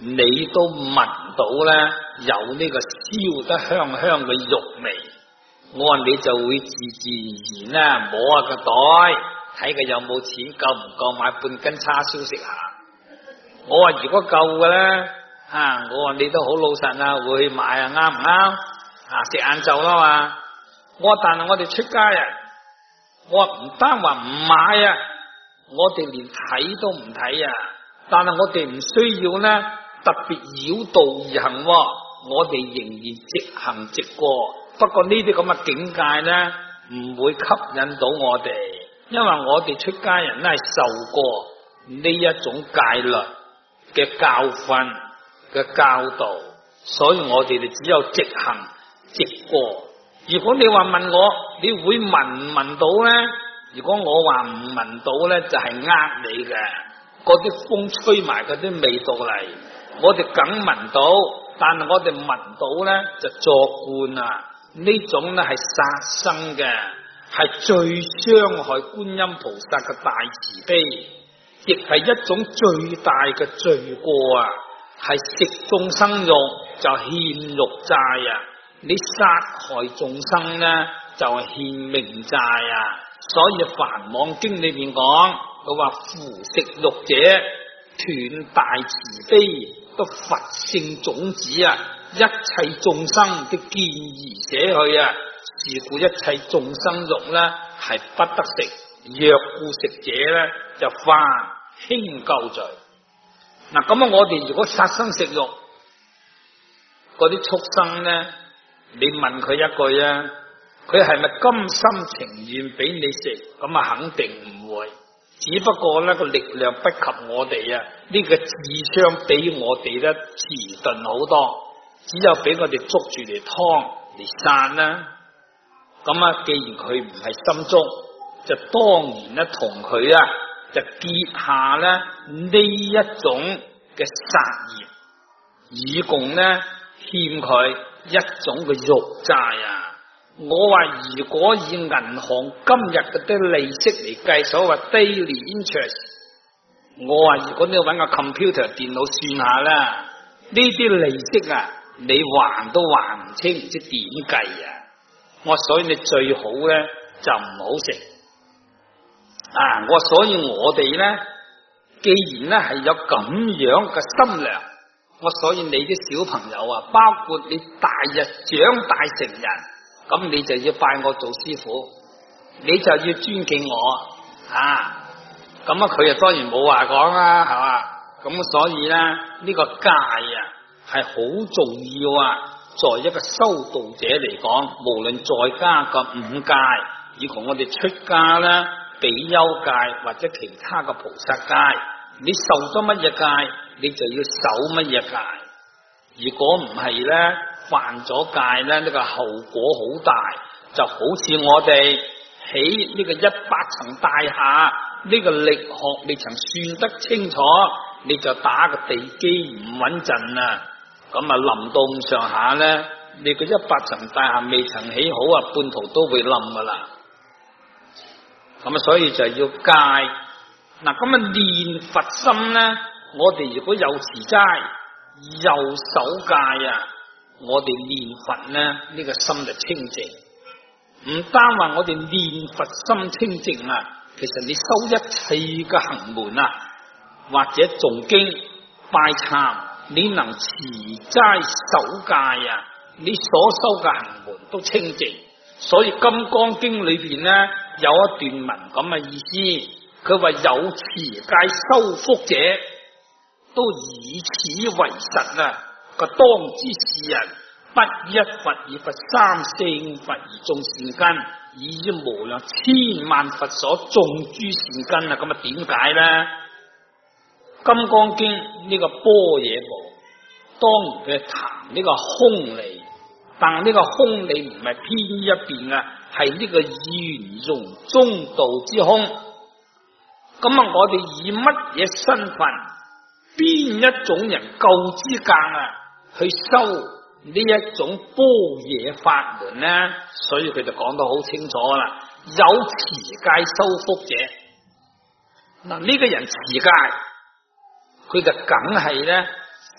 你都聞到咧有呢個燒得香香嘅肉味，我話你就會自然啦摸下個袋，睇佢有冇錢，夠唔夠買半斤叉燒食下。我話如果夠嘅咧，我話你都好老實啊，會去買啊，啱唔啱？食晏晝啦嘛。我話但係我哋出街啊，我話唔單話唔買啊，我哋連睇都唔睇啊。但係我哋唔需要呢特別繞道而行，我哋仍然直行直過。不過呢啲咁嘅境界呢，唔會吸引到我哋，因為我哋出街人咧係受過呢一種戒律嘅教訓嘅教導，所以我哋只有直行直過。如果你話問我，你會聞唔聞到呢？如果我話唔聞到呢，就係你嘅。嗰啲風吹埋嗰啲味道嚟，我哋梗聞到，但係我哋聞到呢，就作觀啊！呢種呢係殺生嘅，係最傷害觀音菩薩嘅大慈悲，亦係一種最大嘅罪過啊！係食眾生肉就欠肉債啊！你殺害眾生呢，就係欠命債啊！所以《梵網經》裏面講，佢話夫食肉者斷大慈悲，都佛性種子啊！一切眾生都見而捨去啊！是故一切眾生肉呢係不得食，若故食者呢就犯輕垢罪。嗱咁啊，我哋如果殺生食肉，嗰啲畜生呢，你問佢一句啊，佢係咪甘心情願俾你食？咁啊，肯定唔會。只不過呢個力量不及我哋啊，呢個智商比我哋咧遲鈍好多。只有俾我哋捉住嚟劏嚟殺啦。咁啊，既然佢唔係心足，就當然咧同佢啊就結下咧呢一種嘅殺業，以共咧欠佢一種嘅肉債啊！我話如果以銀行今日嗰啲利息嚟計，所謂 daily interest， 我話如果你揾個 computer 電腦算下啦，呢啲利息啊，你還都還唔清，唔知點計啊！我所以你最好咧就唔好食啊！我所以我哋咧，既然咧係有咁樣嘅心量，我所以你啲小朋友啊，包括你大日長大成人，咁你就要拜我做師傅，你就要尊敬我啊！咁啊，佢啊當然冇話講啦，係嘛？咁所以咧呢個戒啊係好重要啊！作為一個修道者嚟講，無論在家嘅五戒，以及我哋出家啦、比丘戒或者其他嘅菩薩戒，你受咗乜嘢戒，你就要守乜嘢戒。如果唔係咧，犯咗戒咧，呢個後果好大。就好似我哋喺呢個100層大廈，呢個力學未曾算得清楚，你就打個地基唔穩陣啊！咁啊，臨到咁上下咧，你個100層大廈未曾起好啊，半途都會冧噶啦。咁啊，所以就要戒。嗱，咁啊，練佛心咧，我哋如果有持齋，又守戒啊，我哋練佛咧，呢個心就清淨。唔單話我哋練佛心清淨啊，其實你修一切嘅行門啊，或者誦經、拜懺，你能持齋守戒啊，你所修嘅行門都清淨。所以《金剛經》裏邊呢，有一段文咁嘅意思，佢話有持戒修福者，都以此為實啊！個當知是人，不一佛而佛三聖佛而種善根，以無量千萬佛所種諸善根啊！咁啊，點解呢？《金剛經》呢個般若部，當然佢談呢個空理，但呢個空理唔係偏一邊啊，係呢個圓融中道之空。咁啊，我哋以乜嘢身份，邊一種人夠資格啊，去修呢一種般若法門呢？所以佢就講得好清楚啦。有持戒修福者，嗱，呢個人持戒，佢就梗係咧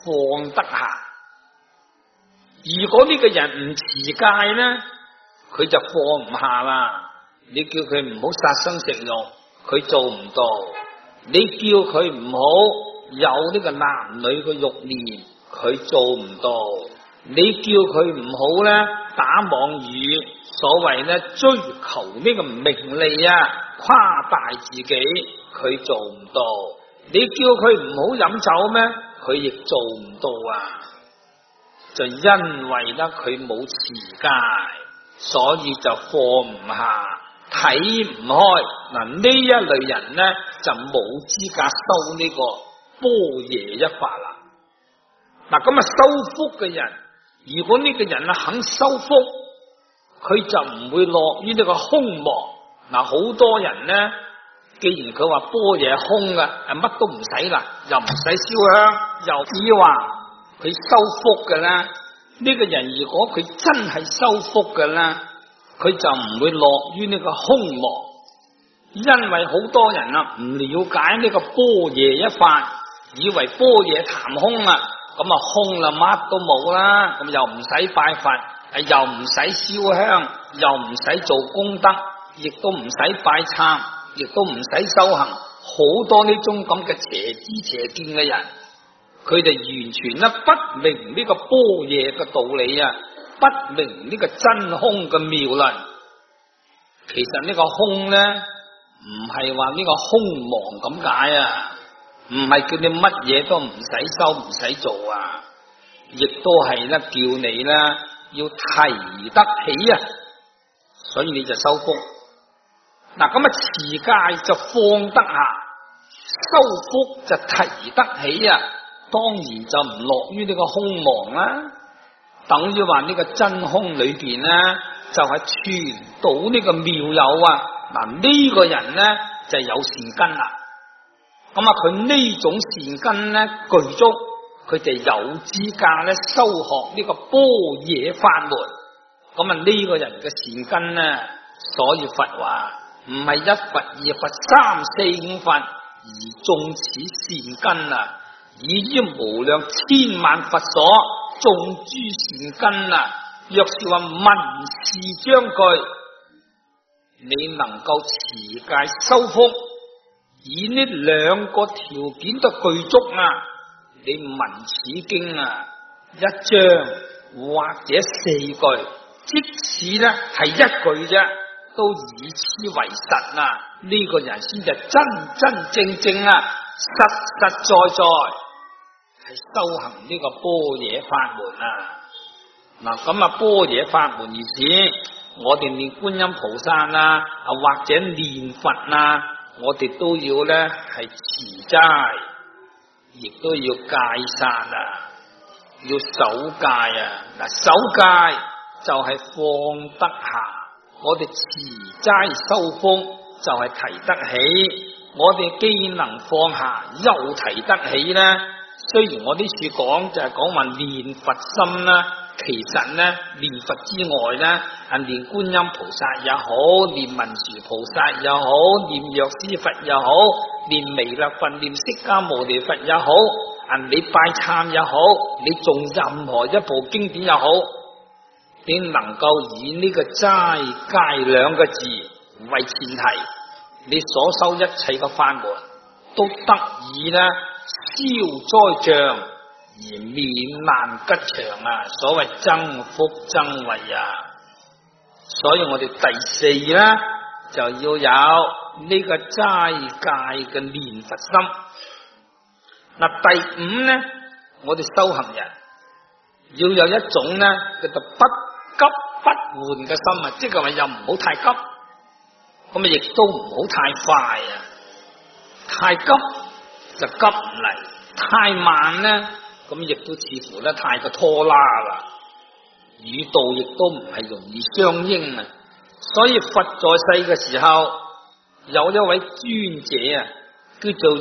放得下。如果呢個人唔持戒呢，佢就放唔下啦。你叫佢唔好殺生食肉，佢做唔到；你叫佢唔好有呢個男女嘅慾念，佢做唔到；你叫佢唔好呢打妄語，所謂呢追求呢個名利啊，誇大自己，佢做唔到；你叫佢唔好飲酒咩，佢亦做唔到啊！就因為呢佢冇持戒，所以就放唔下，睇唔開。嗱，呢一類人呢就冇資格修呢個般若一法啦。嗱，咁啊修福嘅人，如果呢個人啊肯修福，佢就唔會落於呢個空亡。嗱，好多人呢，既然佢話般若空嘅，乜都唔使啦，又唔使燒香，又只話佢修福嘅啦。呢個人如果佢真係修福嘅啦，佢就唔會落於呢個空亡。因為好多人啊唔了解呢個般若一法，以為般若談空啊，咁啊空啦，乜都冇啦，咁又唔使拜佛，又唔使燒香，又唔使做功德，亦都唔使拜懺，亦都唔使修行。好多呢種咁嘅邪知邪見嘅人，佢哋完全呢不明呢個般若嘅道理啊，不明呢個真空嘅妙論。其實呢個空呢，唔係話呢個空亡咁解啊，唔係叫你乜嘢都唔使修唔使做啊，亦都係呢叫你呢要提得起啊，所以你就修福。嗱，咁啊持戒就放得下，修福就提得起啊，當然就唔落於呢個空亡啦。等於話呢個真空裏邊呢，就係傳到呢個妙有啊。嗱，呢個人呢就有善根啦。咁啊，佢呢種善根呢具足，佢就有資格咧修學呢個般若法門。咁啊，呢個人嘅善根呢，所以佛話唔係一佛二佛三四五佛，而種此善根啊，以於無量千萬佛所種諸善根啊。若是話文字章句，你能夠持戒修福，以呢兩個條件都具足啊，你聞此經啊一章或者四句，即使呢係一句啫，都以此為實啊。呢個人先至真真正正啊，實實在在係修行呢個般若法門啊。嗱，咁啊般若法門而此，我哋念觀音菩薩啦，或者念佛啦，我哋都要咧係持齋，亦都要戒殺啊，要守戒啊。嗱，守戒就係放得下，我哋持齋修福就係提得起。我哋既能放下，又提得起咧。雖然我呢處講就係講話念佛心啦，其實呢念佛之外呢，念觀音菩薩也好，念文殊菩薩也好，念藥師佛也好，念彌勒佛、念釋迦牟尼佛也好，你拜懺也好，你誦任何一部經典也好，你能夠以呢個齋戒兩個字為前提，你所修一切嘅法門都得以呢消災障而免難吉祥啊！所謂增福增慧啊！所以我哋第四咧就要有呢個齋戒嘅念佛心。嗱，第五咧，我哋修行人要有一種咧叫做不急不緩嘅心啊，即係話又唔好太急，咁啊亦都唔好太快啊！太急就急唔嚟，太慢咧，咁亦都似乎咧太過拖拉啦，語道亦都唔係容易相應啊。所以佛在世嘅時候，有一位尊者啊，叫做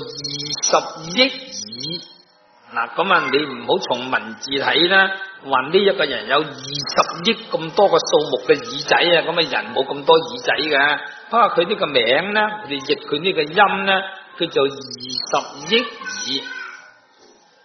20億耳。嗱，咁啊，你唔好從文字睇啦，話呢一個人有20億咁多個數目嘅耳仔啊，咁啊人冇咁多耳仔嘅。不過佢呢個名咧，我哋譯佢呢個音咧，叫做20億耳。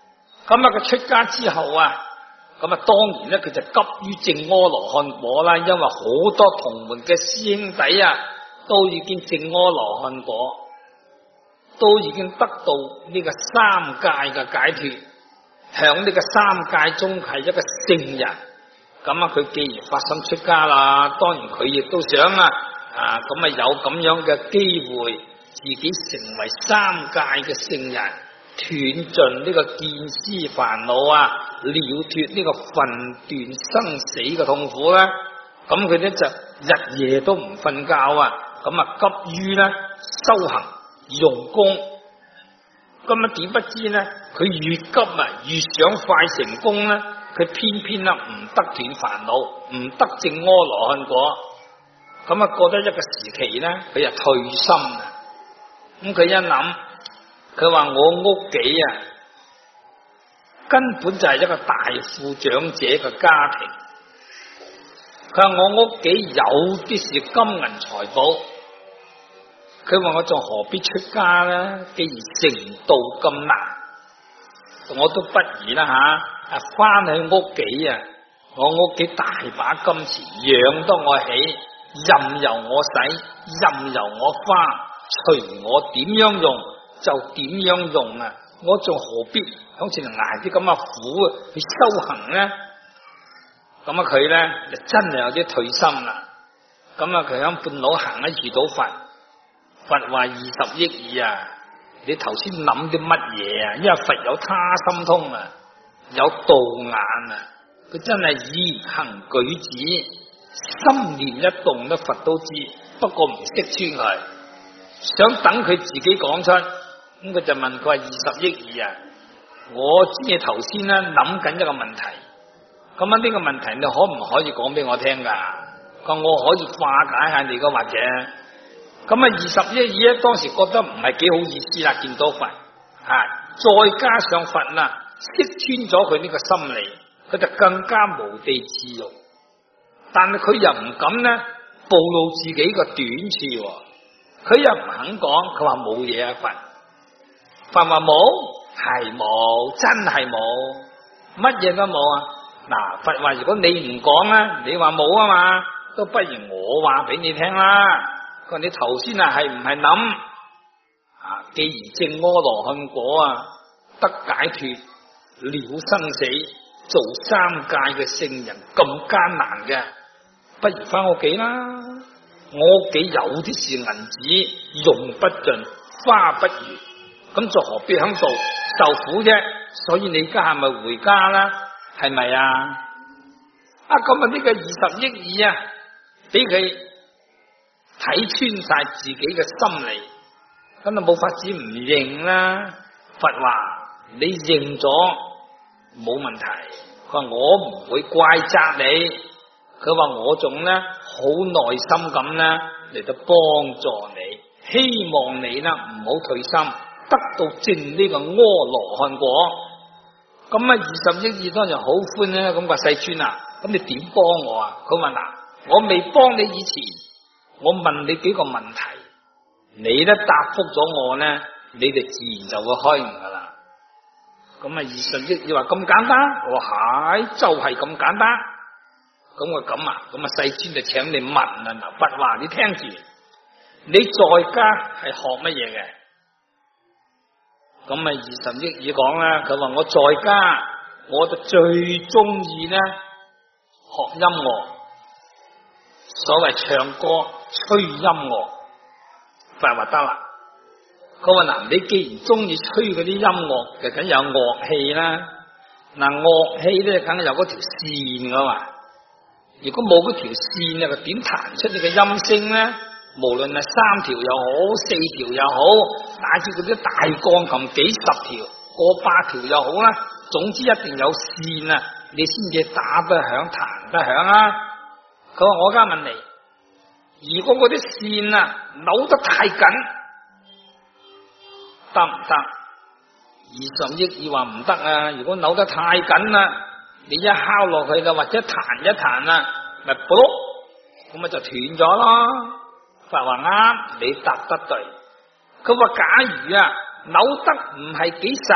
咁啊，佢出家之後啊，咁啊，當然咧，佢就急於證阿羅漢果啦，因為好多同門嘅師兄弟啊，都已經證阿羅漢果，都已經得到呢個三界嘅解脫，響呢個三界中係一個聖人。咁啊，佢既然發心出家啦，當然佢亦都想咁啊有咁樣嘅機會，自己成為三界嘅聖人，斷盡呢個見思煩惱啊，了脫呢個分段生死嘅痛苦啦。咁佢咧就日夜都唔瞓覺啊，咁啊急於咧修行用功。咁啊點不知咧，佢越急啊越想快成功咧，佢偏偏啦唔得斷煩惱，唔得證阿羅漢果。咁啊過得一個時期咧，佢就退心啦。咁佢一諗，佢話我屋企啊，根本就係一個大富長者嘅家庭。佢話我屋企有啲是金銀財寶。佢話我仲何必出家呢？既然成道咁難，我都不如啦翻去屋企啊！我屋企大把金錢，養得我起，任由我使，任由我花，隨我點樣用就點樣用啊！我仲何必好似挨啲咁嘅苦去修行呢？咁啊，佢咧就真係有啲退心啦。咁啊，佢響半路行咧遇到佛。佛話20億二啊！你頭先諗啲乜嘢啊？因為佛有他心通啊，有道眼啊，佢真係言行舉止、心念一動咧，佛都知，不過唔識穿佢，想等佢自己講出，咁佢就問佢話20億二啊！我知你頭先咧諗緊一個問題，咁啊呢個問題你可唔可以講俾我聽噶？佢話我可以化解下你嘅或者。咁啊20億二當時覺得唔係幾好意思啦，見到佛再加上佛啦，識穿咗佢呢個心理，佢就更加無地自容。但係佢又唔敢呢暴露自己個短處，佢又唔肯講，佢話冇嘢啊佛。佛話冇，係冇，真係冇，乜嘢都冇啊！嗱，佛話如果你唔講啊，你話冇啊嘛，都不如我話俾你聽啦。佢話你頭先係唔係諗既然證阿羅漢果啊，得解脫了生死，做三界嘅聖人咁艱難嘅，不如翻屋企啦。我屋企有啲是銀紙，用不盡，花不完，咁就何必響度受苦啫？所以你而家係咪回家啦？係咪啊？咁啊呢個20億二啊，俾佢睇穿晒自己嘅心理，咁就冇法子唔認啦。佛話你認咗冇問題，佢話我唔會怪責你，佢話我仲咧好耐心咁咧嚟到幫助你，希望你啦唔好退心，得到證呢個阿羅漢果。咁啊20億二當然好歡咧，咁話世尊啊，咁你點幫我啊？佢話嗱，我未幫你以前。我問你幾個問題，你咧答覆咗我咧，你哋自然就會開悟噶啦。咁啊20億二話咁簡單，我話係就係咁簡單。咁我咁啊，咁啊世尊就請你問啊嗱，佛話你聽住，你在家係學乜嘢嘅？咁啊20億二講啦，佢話我在家，我就最中意咧學音樂。所謂唱歌吹音樂，佛話得啦。佢話嗱，你既然中意吹嗰啲音樂，就梗有樂器啦。嗱，樂器咧梗係有嗰條線噶嘛。如果冇嗰條線咧，佢點彈出你嘅音聲咧？無論係3條又好，4條又好，乃至嗰啲大鋼琴幾10條、過百條又好啦，總之一定有線啊，你先至打得響、彈得響啊。佢話我而家問你，如果嗰啲線啊扭得太緊，得唔得？20億二話唔得啊！如果扭得太緊啦，你一敲落去嘅或者彈一彈啦，咪卜碌，咁咪就斷咗咯。佛話啱，你答得對。佢話假如啊扭得唔係幾實，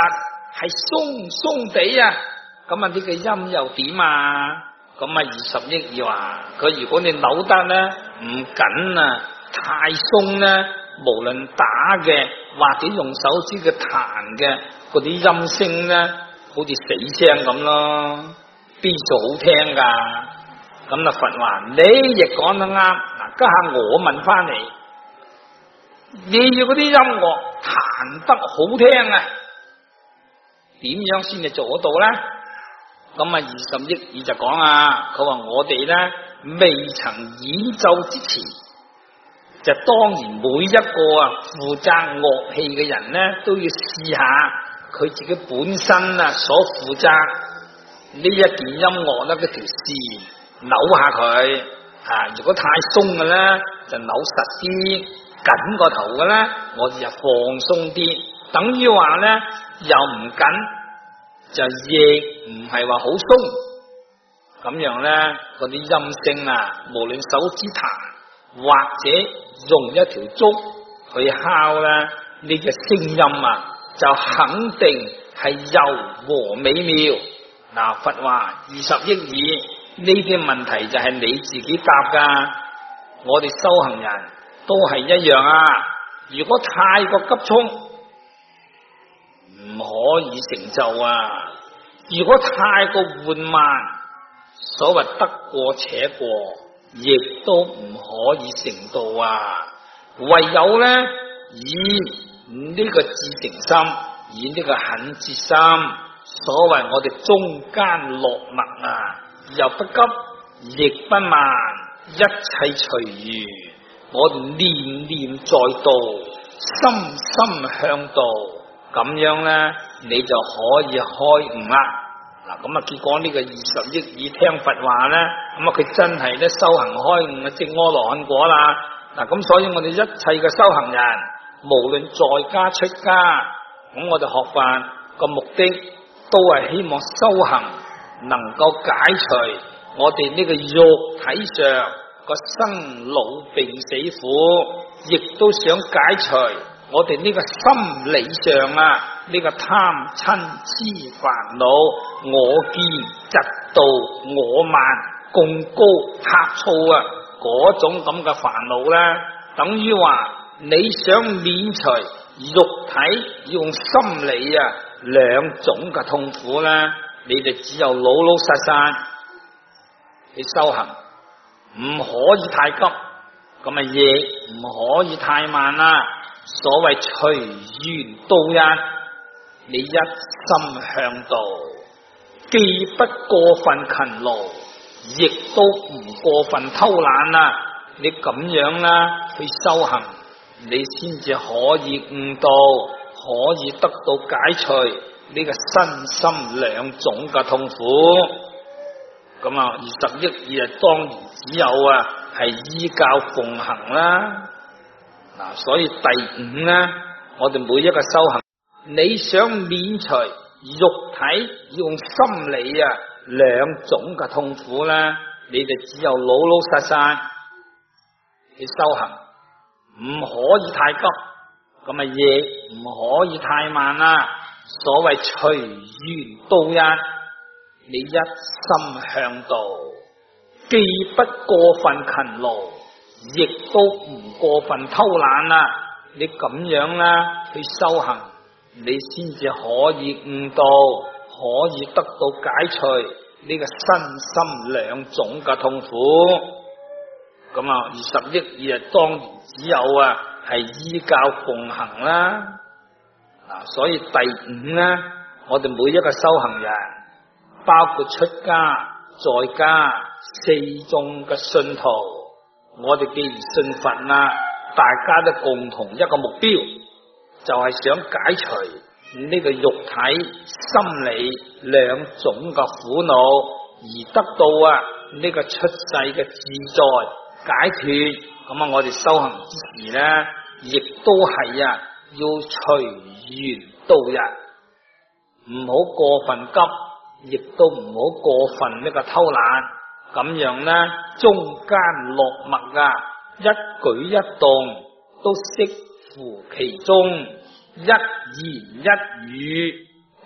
係鬆鬆地啊，咁啊呢個音又點啊？咁啊20億要話佢如果你扭得咧唔緊啊，太鬆咧，無論打嘅或者用手指嘅彈嘅嗰啲音聲咧，好似死聲咁咯，邊度好聽噶？咁啊佛話你亦講得啱，嗱家下我問翻你要嗰啲音樂彈得好聽啊，點樣先至做得到咧？咁啊20億二就講啊，佢話我哋咧未曾演奏之前，就當然每一個啊負責樂器嘅人咧都要試下佢自己本身啊所負責呢一件音樂咧嗰條線扭下佢啊，如果太鬆嘅咧就扭實啲，緊個頭嘅咧我哋就放鬆啲，等於話咧又唔緊就亦唔係話好鬆，咁樣咧嗰啲音聲啊，無論手指彈或者用一條竹去敲咧，呢個聲音啊就肯定係柔和美妙。嗱，佛話20億二呢啲問題就係你自己答噶，我哋修行人都係一樣啊。如果太過急衝，唔可以成就啊！如果太過緩慢，所謂得過且過，亦都唔可以成道啊！唯有咧以呢個至誠心，以呢個懇切心，所謂我哋中間落墨啊，又不急亦不慢，一切隨緣，我哋念念在道，心心向道。咁樣咧，你就可以開悟啦。嗱，咁啊，結果呢個20億二聽佛話咧，咁啊，佢真係咧修行開悟啊，證阿羅漢果啦。嗱，咁所以我哋一切嘅修行人，無論在家出家，咁我哋學法個目的都係希望修行能夠解除我哋呢個肉體上個生老病死苦，亦都想解除我哋呢個心理上啊，呢個貪嗔痴煩惱，我見嫉妒我慢貢高呷醋啊，嗰種咁嘅煩惱咧，等於話你想免除肉體用心理啊兩種嘅痛苦咧，你哋只有老老實實去修行，唔可以太急，咁啊亦唔可以太慢啦。所謂隨緣度日，你一心向道，既不過分勤勞，亦都唔過分偷懶啦。你咁樣啦去修行，你先至可以悟道，可以得到解除呢個身心兩種嘅痛苦。咁啊，20億二當然只有啊係依教奉行啦。嗱，所以第五咧，我哋每一個修行，你想免除肉體用心理啊兩種嘅痛苦咧，你哋只有老老實實去修行，唔可以太急，咁啊亦唔可以太慢啦。所謂隨緣度日，你一心向道，既不過分勤勞，亦都唔過分偷懶啦，你咁樣啦去修行，你先至可以悟道，可以得到解除呢個身心兩種嘅痛苦。咁啊，20億二當然只有啊係依教奉行啦。嗱，所以第五咧，我哋每一個修行人，包括出家、在家、四眾嘅信徒。我哋既然信佛啦，大家都共同一個目標，就係想解除呢個肉體、心理兩種嘅苦惱，而得到啊呢個出世嘅自在解脫。咁啊，我哋修行之時咧，亦都係啊要隨緣度日，唔好過分急，亦都唔好過分呢個偷懶。咁樣咧，中間落墨啊，一舉一動都適乎其中，一言一語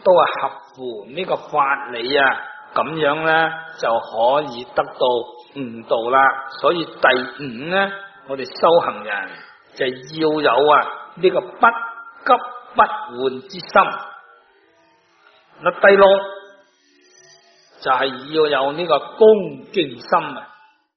都係合乎呢個法理啊，咁樣咧就可以得到悟道啦。所以第五咧，我哋修行人就要有呢個不急不緩之心。嗱，第六就係要有呢個恭敬心啊。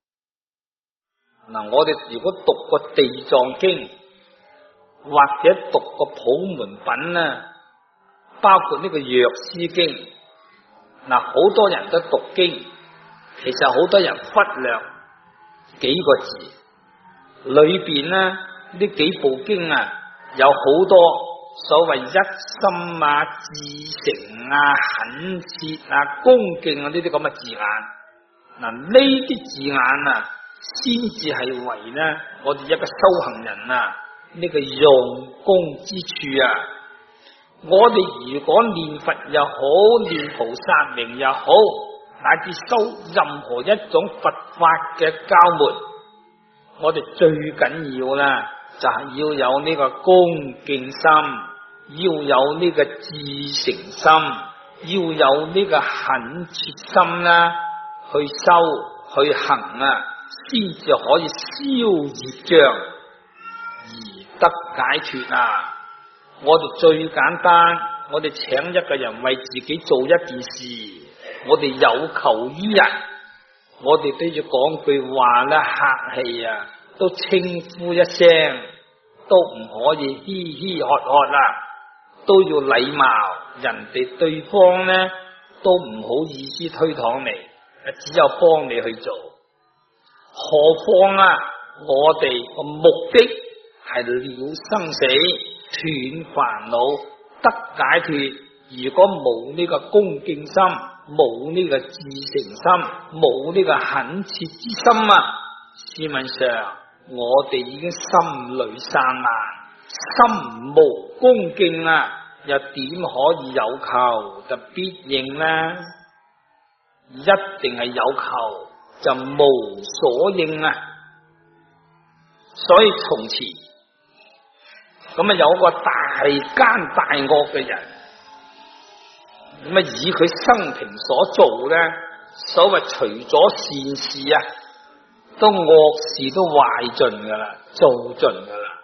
嗱，我哋如果讀過地藏經或者讀過普門品啊，包括呢個藥師經，嗱，好多人都讀經，其實好多人忽略幾個字裏邊呢幾部經啊，有好多所謂一心啊、至誠啊、懇切啊、恭敬啊呢啲咁嘅字眼。嗱，呢啲字眼啊，先至係為呢我哋一個修行人啊呢個用功之處啊。我哋如果念佛又好，念菩薩名又好，乃至修任何一種佛法嘅教門，我哋最緊要啦，就係要有呢個恭敬心，要有呢個至誠心，要有呢個懇切心啦，去修去行啊，先至可以消業障而得解脫啊！我哋最簡單，我哋請一個人為自己做一件事，我哋有求於人，我哋都要講句話啦，客氣啊，都稱呼一聲，都唔可以嘻嘻喝喝啦，都要禮貌，人哋對方呢都唔好意思推搪你，只有幫你去做。何況啊，我哋個目的係了生死、斷煩惱、得解脫。如果冇呢個恭敬心，冇呢個至誠心，冇呢個懇切之心啊，試問上我哋已經心裏散漫，心無恭敬啊，又點可以有求就必應呢？一定係有求就無所應啊！所以從前咁啊，有個大奸大惡嘅人，咁啊以佢生平所做咧，所謂除咗善事啊，都惡事都壞盡噶啦，做盡噶啦。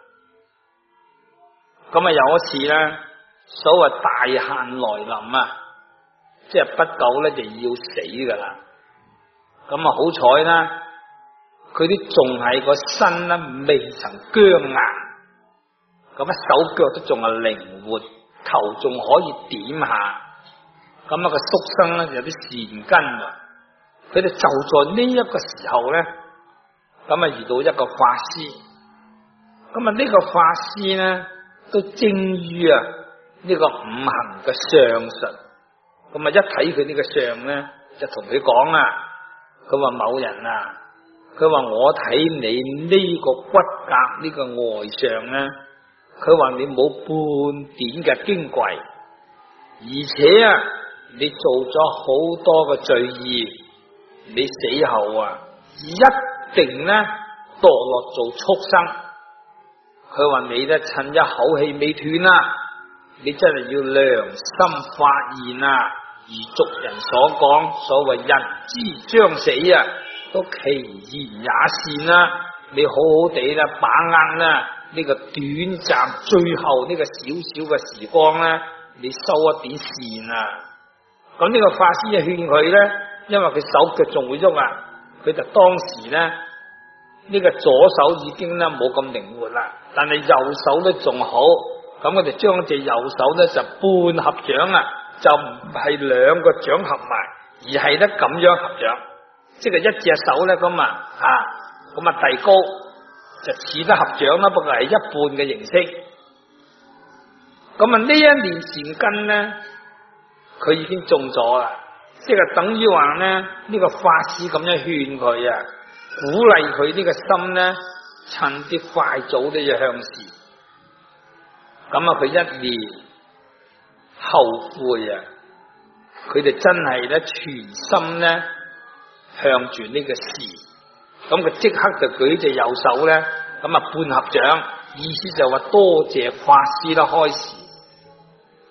咁啊有一次咧，所謂大限來臨啊，即係不久咧就要死噶啦。咁啊好彩啦，佢啲仲係個身咧未曾僵硬，咁啊手腳都仲係靈活，頭仲可以點下。咁啊個宿生咧有啲善根啊，佢哋就在呢一個時候咧，咁啊遇到一個法師。咁啊呢個法師咧都精於呢個五行嘅相術。咁啊一睇佢呢個相咧，就同佢講啊，佢話某人啊，佢話我睇你呢個骨骼呢個外相咧，佢話你冇半點嘅矜貴，而且啊你做咗好多嘅罪業，你死後啊一定咧墮落做畜生。佢話你咧趁一口氣未斷啦，你真係要良心發現啊！如俗人所講，所謂人之將死啊，都其言也善啦。你好好地啦，把握啦呢個短暫最後呢個少少嘅時光咧，你收一點善啊！咁呢個法師就勸佢咧，因為佢手腳仲會喐啊，佢就當時咧呢個左手已經咧冇咁靈活啦，但係右手咧仲好，咁我哋將隻右手咧就半合掌啊，就唔係兩個掌合埋，而係咧咁樣合掌，即係一隻手咧咁啊遞高，就似得合掌啦，不過係一半嘅形式。咁啊呢一念善根咧，佢已經中咗啦，即係等於話咧呢個法師咁樣勸佢啊，鼓勵佢呢個心咧，趁啲快早都要向善。咁啊佢一念後悔啊，佢哋真係咧全心咧向住呢個善，咁佢即刻就舉隻右手咧，咁啊半合掌，意思就話多謝法師啦開示。咁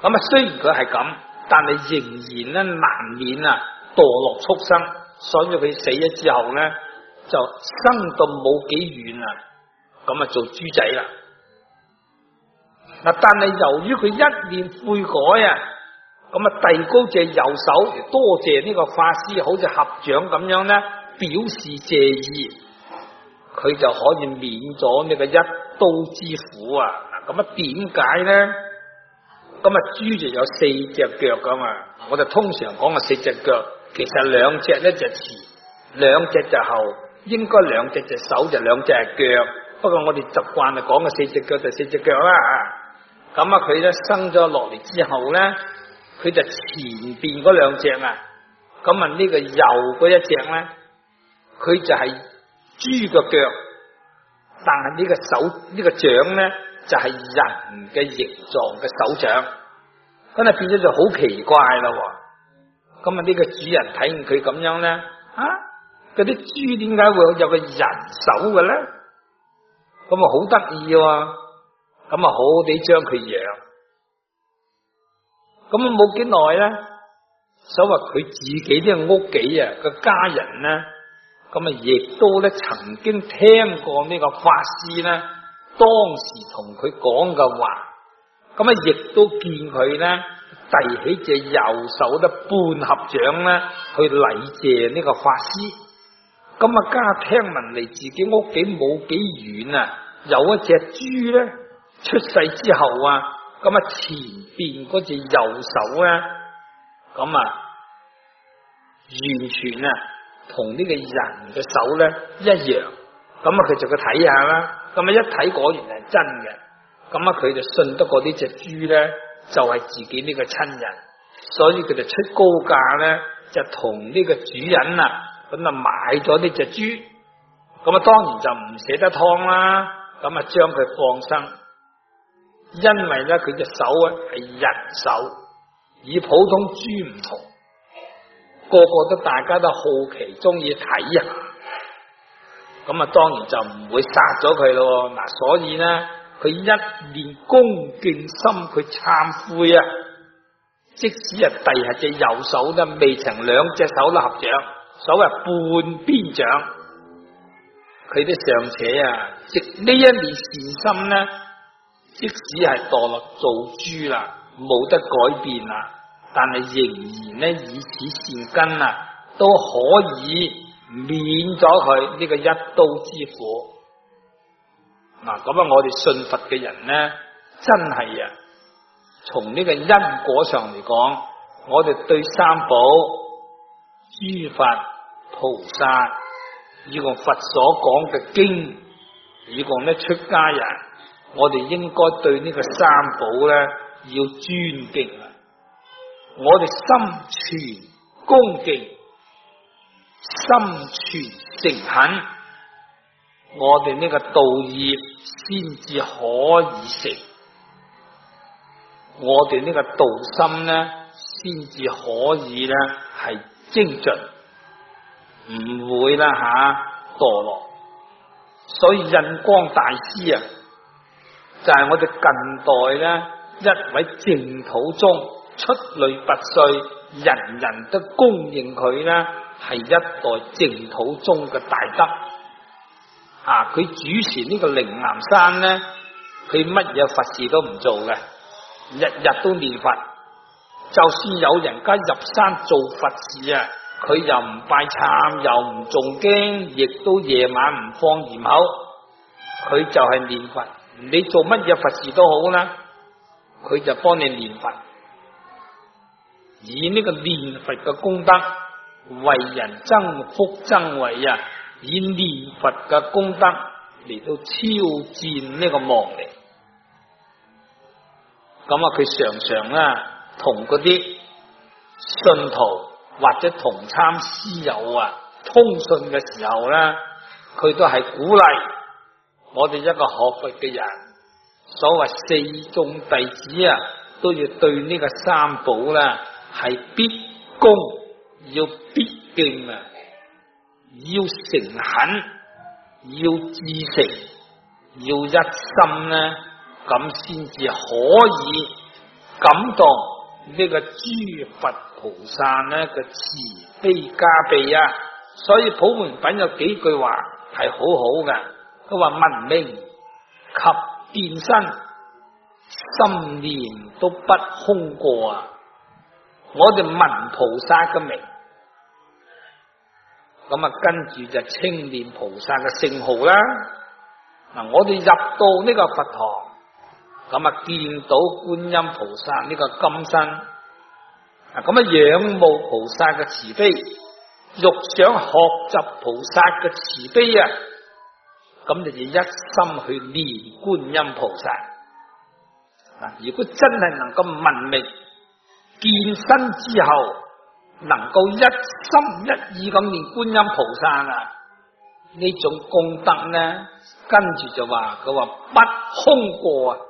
咁啊，雖然佢係咁，但係仍然咧難免墮落畜生，所以佢死咗之後咧就生到冇幾遠咁啊做豬仔啦。嗱，但係由於佢一念悔改咁啊遞高隻右手嚟多謝呢個法師，好似合掌咁樣咧表示謝意，佢就可以免咗呢個一刀之苦啊！嗱，咁啊點解咧？咁啊豬就有4隻腳噶嘛，我哋通常講嘅4隻腳，其實2隻咧就前，2隻就後，應該2隻就手，就2隻係腳。不過我哋習慣係講嘅4隻腳就4隻腳啦。咁啊佢咧生咗落嚟之後咧，佢就前邊嗰2隻咁啊呢個右嗰1隻咧，佢就係豬嘅腳，但係呢個手呢個掌咧就係人嘅形狀嘅手掌，咁啊變咗就好奇怪啦。咁啊呢個主人睇見佢咁樣咧，嗰啲豬點解會有個人手嘅咧？咁啊好得意喎，咁啊好好地將佢養。咁啊冇幾耐咧，所謂佢自己呢個屋企個家人咧，咁啊亦都咧曾經聽過呢個法師咧當時同佢講嘅話，咁啊亦都見佢咧遞起隻右手咧半合掌咧去禮謝呢個法師。咁啊家聽聞嚟自己屋企冇幾遠有一隻豬咧出世之後咁啊前邊嗰隻右手咧，咁完全同呢個人嘅手咧一樣。咁啊佢就去睇下啦，咁啊一睇果然係真嘅，咁啊佢就信得過呢隻豬咧就係自己呢個親人，所以佢就出高價咧就同呢個主人咁啊買咗呢隻豬。咁啊當然就唔捨得劏啦，咁啊將佢放生。因為咧佢隻手係人手，與普通豬唔同，個個都大家都好奇中意睇咁啊當然就唔會殺咗佢咯。嗱，所以咧佢一念恭敬心，佢懺悔即使遞下隻右手咧未曾2隻手都合掌，手係半邊掌，佢都尚且藉呢一念善心咧，即使係墮落做豬啦，冇得改變啦，但係仍然咧以此善根都可以免咗佢呢個一刀之苦。嗱，咁我哋信佛嘅人咧，真係從呢個因果上嚟講，我哋對三寶、諸佛、菩薩，以及佛所講嘅經，以及咧出家人，我哋應該對呢個三寶咧要尊敬我哋心存恭敬，心存誠懇，我哋呢個道業先至可以成，我哋呢個道心咧先至可以咧係精進，唔會啦墮落。所以印光大師就係我哋近代咧一位淨土宗出類拔萃，人人都公認佢咧係一代淨土宗嘅大德。佢主持呢個靈岩山咧，佢乜嘢佛事都唔做嘅，日日都念佛。就算有人家入山做佛事佢又唔拜懺，又唔誦經，亦都夜晚唔放焰口，佢就係念佛。你做乜嘢佛事都好啦，佢就幫你念佛，以呢個念佛嘅功德為人增福增慧以念佛嘅功德嚟到超戰呢個亡靈。咁佢常常同嗰啲信徒或者同參師友通訊嘅時候咧，佢都係鼓勵我哋一個學佛嘅人，所謂四眾弟子都要對呢個三寶咧係必恭，要必敬要誠懇，要至誠，要一心咧，咁先至可以感動呢個諸佛菩薩呢個慈悲加被啊，所以普門品有幾句話係好好嘅。佢話聞名及見身，心念都不空過啊！我哋聞菩薩嘅名，咁啊跟住就稱念菩薩嘅聖號啦。嗱，我哋入到呢個佛堂，咁啊見到觀音菩薩呢個金身，咁啊仰慕菩薩嘅慈悲，欲想學習菩薩嘅慈悲啊，咁就要一心去念觀音菩薩。嗱，如果真係能夠聞名見身之後，能夠一心一意咁念觀音菩薩啊，呢種功德呢，跟住就話佢話不空過啊，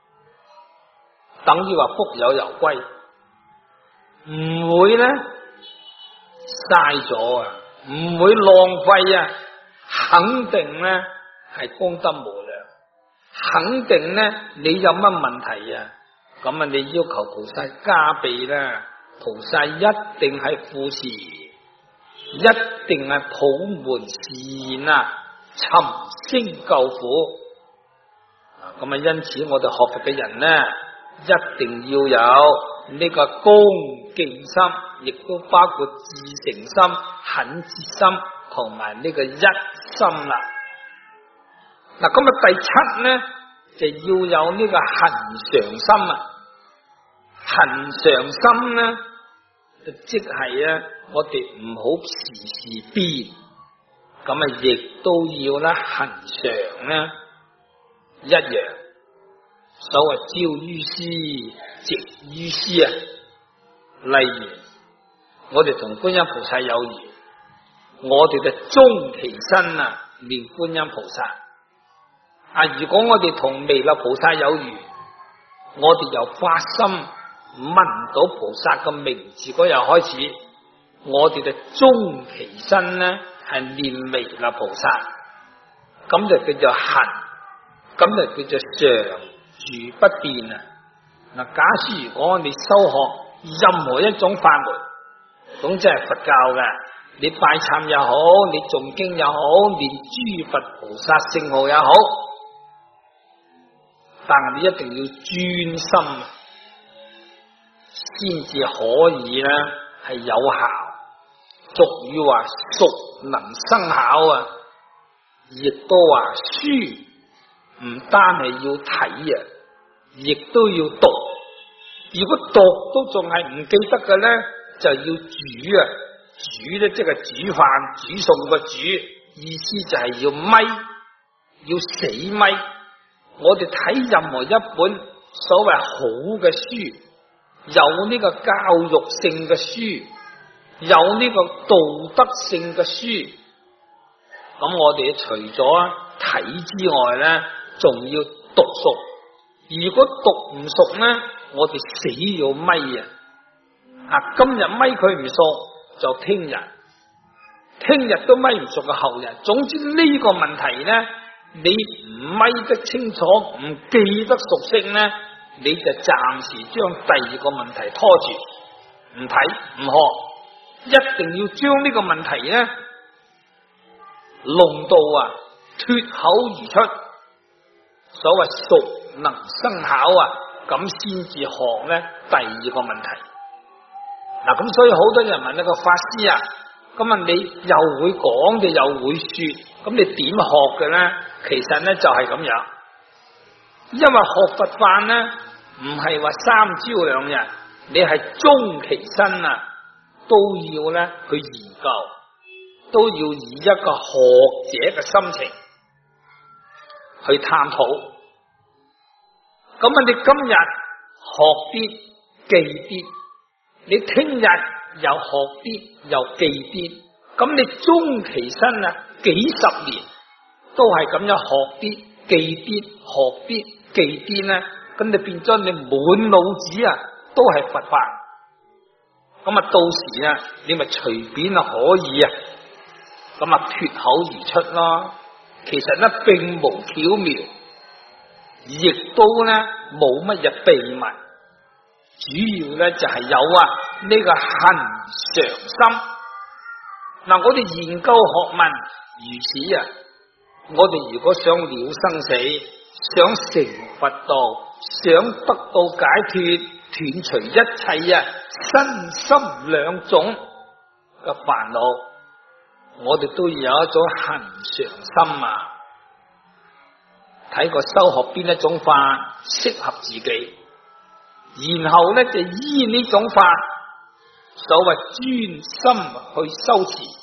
等於話福有攸歸，唔會呢嘥咗啊，唔會浪費啊，肯定呢係功德無量，肯定呢你有乜問題啊，咁啊你要求菩薩加被啦，菩薩一定係扶持，一定係普門示現啊，尋聲救苦。咁啊因此我哋學佛嘅人呢，一定要有呢個恭敬心，亦都包括至誠心、懇切心同埋呢個一心啦。嗱，咁啊第七呢就要有呢個恆常心啊。恆常心呢就即係啊，我哋唔好時時變，咁啊亦都要咧恆常呢一樣。所謂招於師，值於師啊。例如我哋同觀音菩薩有緣，我哋就終其身啊念觀音菩薩。如果我哋同彌勒菩薩有緣，我哋由發心聞到菩薩嘅名字嗰日開始，我哋就終其身呢係念彌勒菩薩，咁就叫做恆，咁就叫做常住不變啊！嗱，假使如果我哋修學任何一種法門，總之係佛教嘅，你拜懺也好，你誦經也好，念諸佛菩薩聖號也好，但係你一定要專心，先至可以咧係有效。俗語話熟能生巧啊，亦都話書唔單係要睇啊，亦都要讀。如果讀都仲係唔記得嘅咧，就要煮啊，煮咧即係煮飯煮餸個煮，意思就係要咪，要死咪。我哋睇任何一本所謂好嘅書，有呢個教育性嘅書，有呢個道德性嘅書，咁我哋除咗睇之外咧，仲要讀熟。如果讀唔熟咧，我哋死要咪啊！今日咪佢唔熟，就聽日都咪唔熟嘅後日。總之呢個問題咧，你唔咪得清楚，唔記得熟悉咧，你就暫時將第二個問題拖住，唔睇唔學，一定要將呢個問題咧弄到脫口而出。所謂熟能生巧啊，咁先至學咧第二個問題。嗱，咁所以好多人問呢個法師啊，咁啊你又會講，你又會說，咁你點學嘅咧？其實咧就係咁樣，因為學佛法咧唔係話3朝2日，你係終其身啊，都要咧去研究，都要以一個學者嘅心情去探討。咁啊，你今日學啲記啲，你聽日又學啲又記啲，咁你終其身啊，幾十年都係咁樣學啲記啲學啲記啲咧，咁你變咗你滿腦子啊都係佛法，咁啊到時啊你咪隨便啊可以啊咁啊脫口而出咯。其實咧並無巧妙，亦都咧冇乜嘢秘密， 主要咧就係有呢個恒常心。嗱，我哋研究學問如此我哋如果想了生死，想成佛道，想得到解脫，斷除一切身心兩種嘅煩惱，我哋都要有一種恒常心睇個修學邊一種法適合自己，然後咧就依呢種法，所謂專心去修持，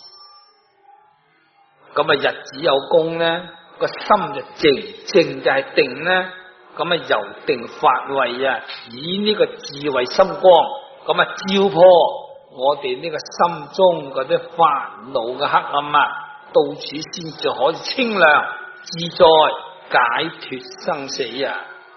咁日子有功咧，個心就靜，靜就係定咧，咁由定發慧以呢個智慧心光，咁照破我哋呢個心中嗰啲煩惱嘅黑暗到處先至可以清涼自在解脫生死因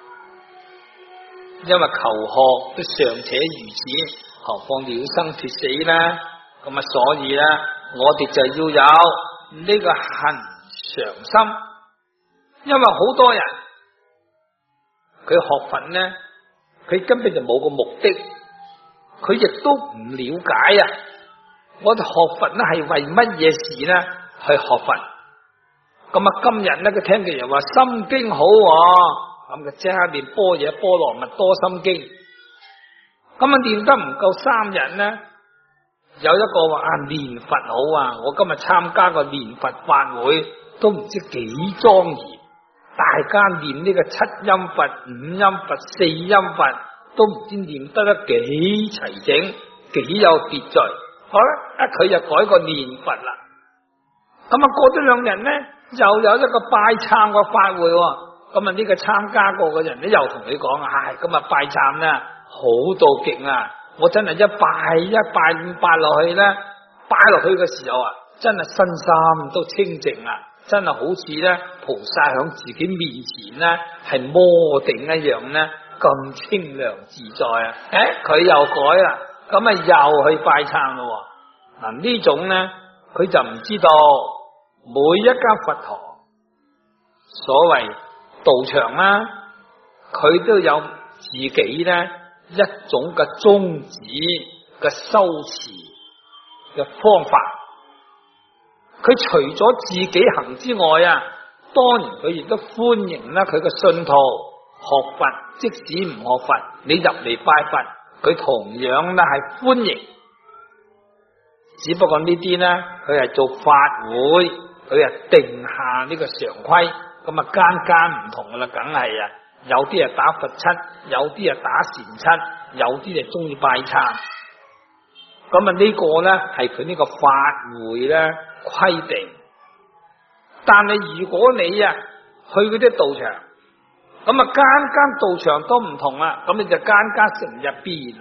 為求學都尚且如此，何況了生脫死呢？咁所以咧，我哋就要有呢個恒常心。因為好多人佢學佛呢，佢根本就冇個目的，佢亦都唔了解我哋學佛呢係為乜嘢事呢？去學佛。咁今日呢，佢聽嘅人話心經好咁佢即刻練般若波羅蜜多心經。咁練得唔夠3日呢，有一個話練佛好我今日參加個練佛法會，都唔知幾莊嚴，大家練呢個7音佛、5音佛、4音佛，都唔知練得幾齊整，幾有秩序。好啦，佢就改個練佛啦。咁過咗2日呢，又有一個拜懺個法會咁呢個參加過嘅人咧，又同你講今日拜懺呢好到極我真係一拜落去咧，拜落去嘅時候真係身心都清淨真係好似咧菩薩響自己面前咧係摩定一樣咧，咁清涼自在佢又改啦，咁又去拜懺咯。嗱呢種咧，佢就唔知道每一間佛堂所謂道場佢都有自己咧一種嘅宗旨嘅修持嘅方法。佢除咗自己行之外當然佢亦都歡迎佢嘅信徒學佛，即使唔學佛，你入嚟拜佛，佢同樣咧係歡迎。只不過呢啲咧，佢係做法會，佢係定下呢個常規，咁間唔同噶啦，梗係有啲打佛七，有啲打禪七，有啲就中意拜懺。咁呢個咧係佢呢個法會咧規定。但係如果你去嗰啲道場，咁間道場都唔同咁你就間成日變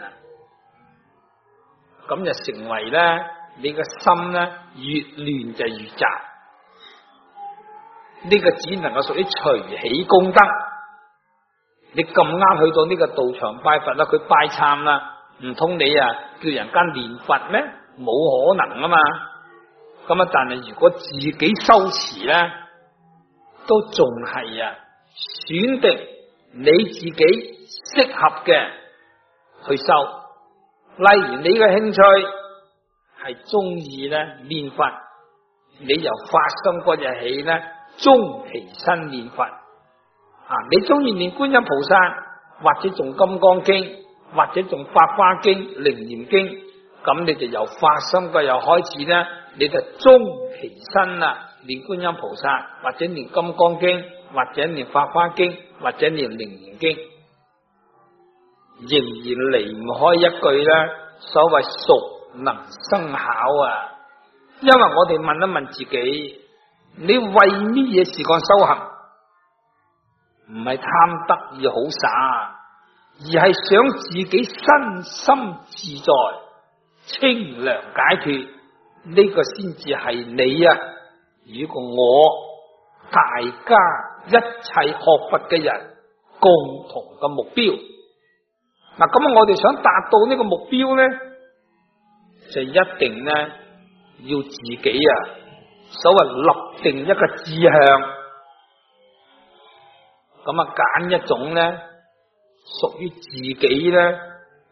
咁就成為咧你個心咧越亂就越雜。呢個只能夠屬於隨喜功德。你咁啱去到呢個道場拜佛佢拜懺啦，唔通你叫人間念佛咩？冇可能嘛。咁但係如果自己修持咧，都仲係選定你自己適合嘅去修。例如你嘅興趣係中意咧念佛，你由發心嗰日起咧，終其身念佛。你中意念觀音菩薩，或者誦金剛經，或者誦法華經、楞嚴經，咁你就由發心嗰日開始咧，你就終其身念觀音菩薩，或者念金剛經，或者念法華經，或者念楞嚴經，仍然離唔開一句咧，所謂熟能生巧因為我哋問一問自己，你為乜嘢事幹修行？唔係貪得意好耍，而係想自己身心自在、清涼解脫，呢個先至係你如果我大家一切學佛嘅人共同嘅目標。咁我哋想達到呢個目標呢，就一定呢要自己所謂立定一個志向。咁揀一種咧屬於自己咧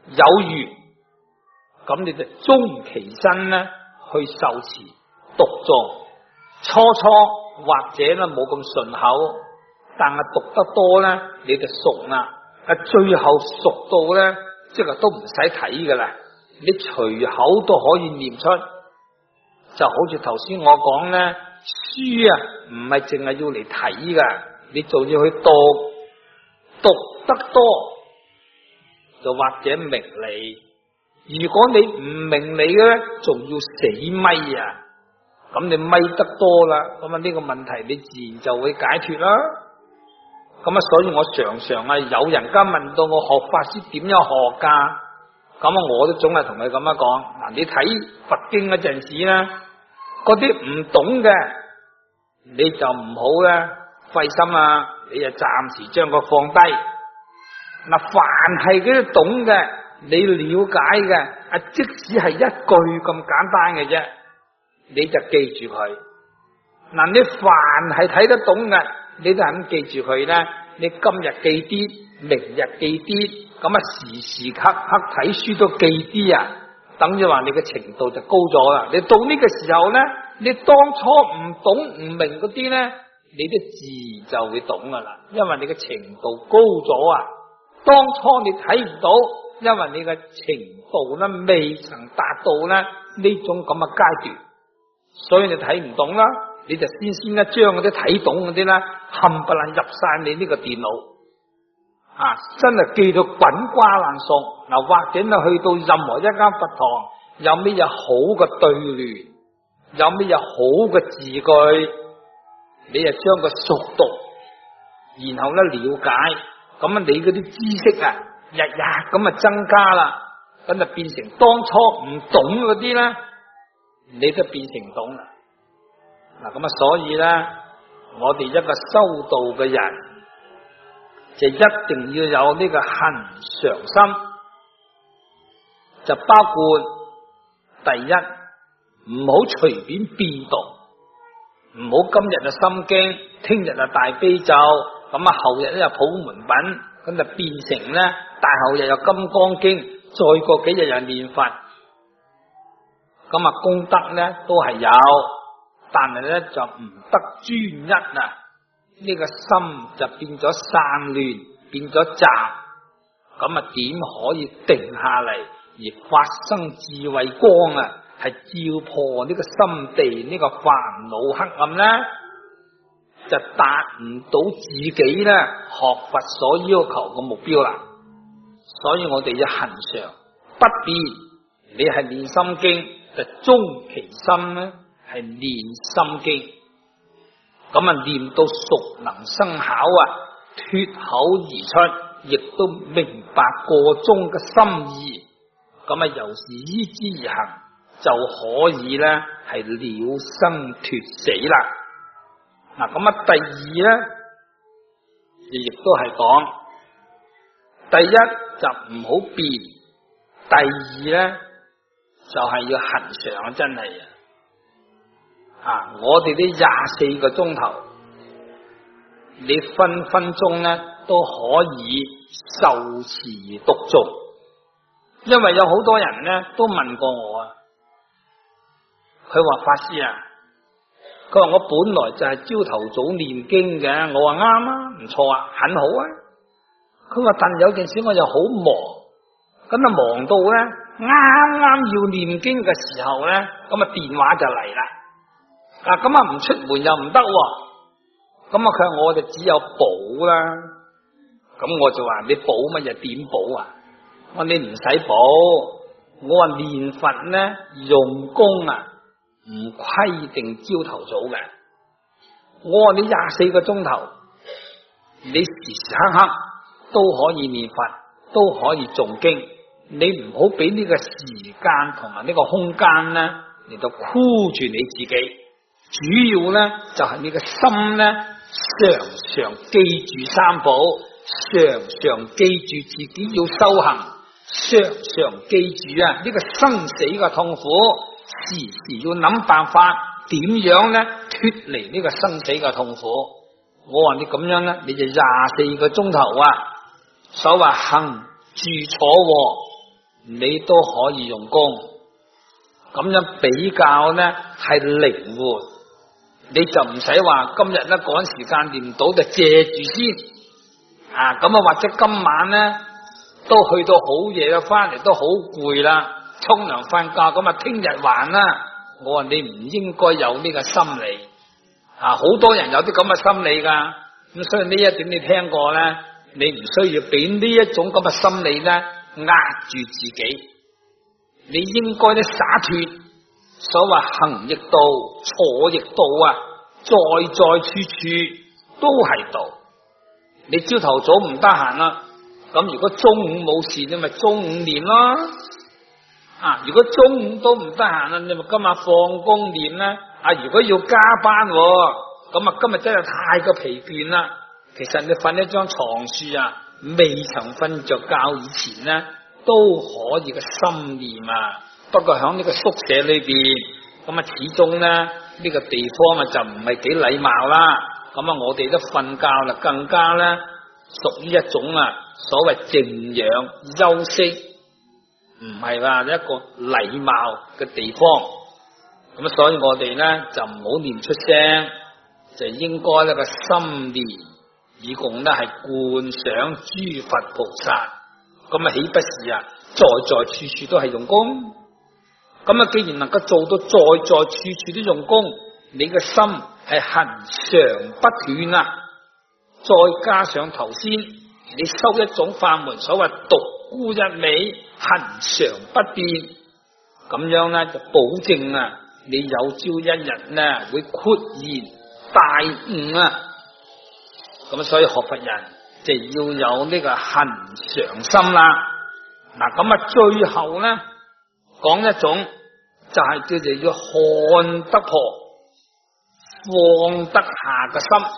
有緣，咁你就終其身咧去受持讀誦。初或者咧冇咁順口，但係讀得多咧你就熟啦。最後熟到咧，即係都唔使睇噶啦，你隨口都可以念出。就好似頭先我講咧，書啊唔係淨係要嚟睇噶，你仲要去讀，讀得多就或者明理。如果你唔明理嘅咧，仲要死咪啊！咁你咪得多啦，咁啊呢個問題你自然就會解脫啦。咁啊，所以我常常啊，有人家問到我學法師點樣學噶，咁啊我都總係同佢咁樣講。嗱，你睇佛經嗰陣時咧，嗰啲唔懂嘅你就唔好咧費心啊，你就暫時將佢放低。嗱，凡係嗰啲懂嘅，你了解嘅，即使係一句咁簡單嘅啫，你就記住佢。嗱，你凡係睇得懂嘅，你都係咁記住佢咧。你今日記啲，明日記啲，咁啊時時刻刻睇書都記啲啊，等於話你嘅程度就高咗啦。你到呢個時候咧，你當初唔懂唔明嗰啲咧，你啲字就會懂噶啦，因為你嘅程度高咗啊。當初你睇唔到，因為你嘅程度咧未曾達到咧呢種咁嘅階段，所以你睇唔懂啦。你就先咧將嗰啲睇懂嗰啲咧冚唪唥入晒你呢個電腦啊，真係記到滾瓜爛熟。嗱，或者你去到任何一間佛堂，有咩嘢好嘅對聯，有咩嘢好嘅字句，你就將佢熟讀，然後咧了解，咁啊你嗰啲知識啊日日咁啊增加啦，咁就變成當初唔懂嗰啲咧，你都變成懂啦。嗱，咁啊，所以咧，我哋一個修道嘅人就一定要有呢個恒常心，就包括第一，唔好隨便變讀，唔好今日就心經，聽日就大悲咒，咁啊後日咧就普門品，咁就變成咧大後日有金剛經，再過幾日又念佛，咁啊功德咧都係有。但係咧就唔得專一啊！呢個心就變咗散亂，變咗雜，咁啊點可以定下嚟而發生智慧光啊？係照破呢個心地呢個煩惱黑暗咧，就達唔到自己咧學佛所要求嘅目標啦。所以我哋要恒常不變，你係念心經就終其心咧。係念心經，咁啊念到熟能生巧啊，脫口而出，亦都明白個中嘅心意，咁啊由是依之而行，就可以咧係了生脫死啦。嗱，咁啊第二咧，亦都係講，第一就唔好變，第二咧就係要恒常啊，真係啊！我哋呢24個鐘頭，你分分鐘咧都可以受持讀誦，因為有好多人咧都問過我啊，佢話法師啊，佢話我本來就係朝頭早念經嘅，我話啱啊，唔錯啊，很好啊。佢話但有件事我又好忙，咁啊忙到咧啱要念經嘅時候咧，咁啊電話就嚟啦。咁啊唔出門又唔得，咁啊佢話我就只有補啦，咁我就話你補乜嘢？點補啊？我話你唔使補，我話念佛咧用功啊唔規定朝頭早嘅，我話你24個鐘頭，你時時刻刻都可以念佛，都可以誦經，你唔好俾呢個時間同埋呢個空間咧嚟到箍住你自己。主要咧就係你個心咧，常常記住三寶，常常記住自己要修行，常常記住啊呢個生死嘅痛苦，時時要諗辦法點樣咧脫離呢個生死嘅痛苦。我話你咁樣咧，你就24個鐘頭啊，所謂行住坐臥你都可以用功，咁樣比較呢係靈活，你就唔使話今日呢趕時間念唔到就借住先啊，咁啊或者今晚呢都去到好夜啦，翻嚟都好攰啦，沖涼瞓覺，咁啊聽日還啦。我話你唔應該有呢個心理啊，好多人有啲咁嘅心理噶，咁所以呢一點你聽過呢，你唔需要俾呢一種咁嘅心理呢壓住自己，你應該呢灑脫。所謂行亦道，坐亦道啊，在處處都係道。你朝頭早唔得閒啦，咁如果中午冇事，你咪中午練咯。啊，如果中午都唔得閒啦，你咪今日放工練啦。啊，如果要加班，咁啊今日真係太過疲倦啦。其實你瞓一張床書啊，未曾瞓着覺以前呢，都可以個心念啊。不過喺呢個宿舍裏邊，咁啊始終呢呢個地方啊就唔係幾禮貌啦。咁啊我哋都瞓覺啦，更加呢屬於一種啊所謂靜養休息，唔係話一個禮貌嘅地方。咁所以我哋呢就唔好念出聲，就應該呢個心念以共呢係觀想諸佛菩薩。咁啊豈不是啊在處處都係用功？咁啊，既然能夠做到在處處都用功，你嘅心係恆常不斷啊！再加上頭先你修一種法門，所謂獨孤一味，恆常不變，咁樣呢就保證啊，你有朝一日呢會豁然大悟啊！咁所以學佛人就要有呢個恆常心啦。嗱，咁啊，最後呢講一種。就係叫做要看得破，放得下嘅心。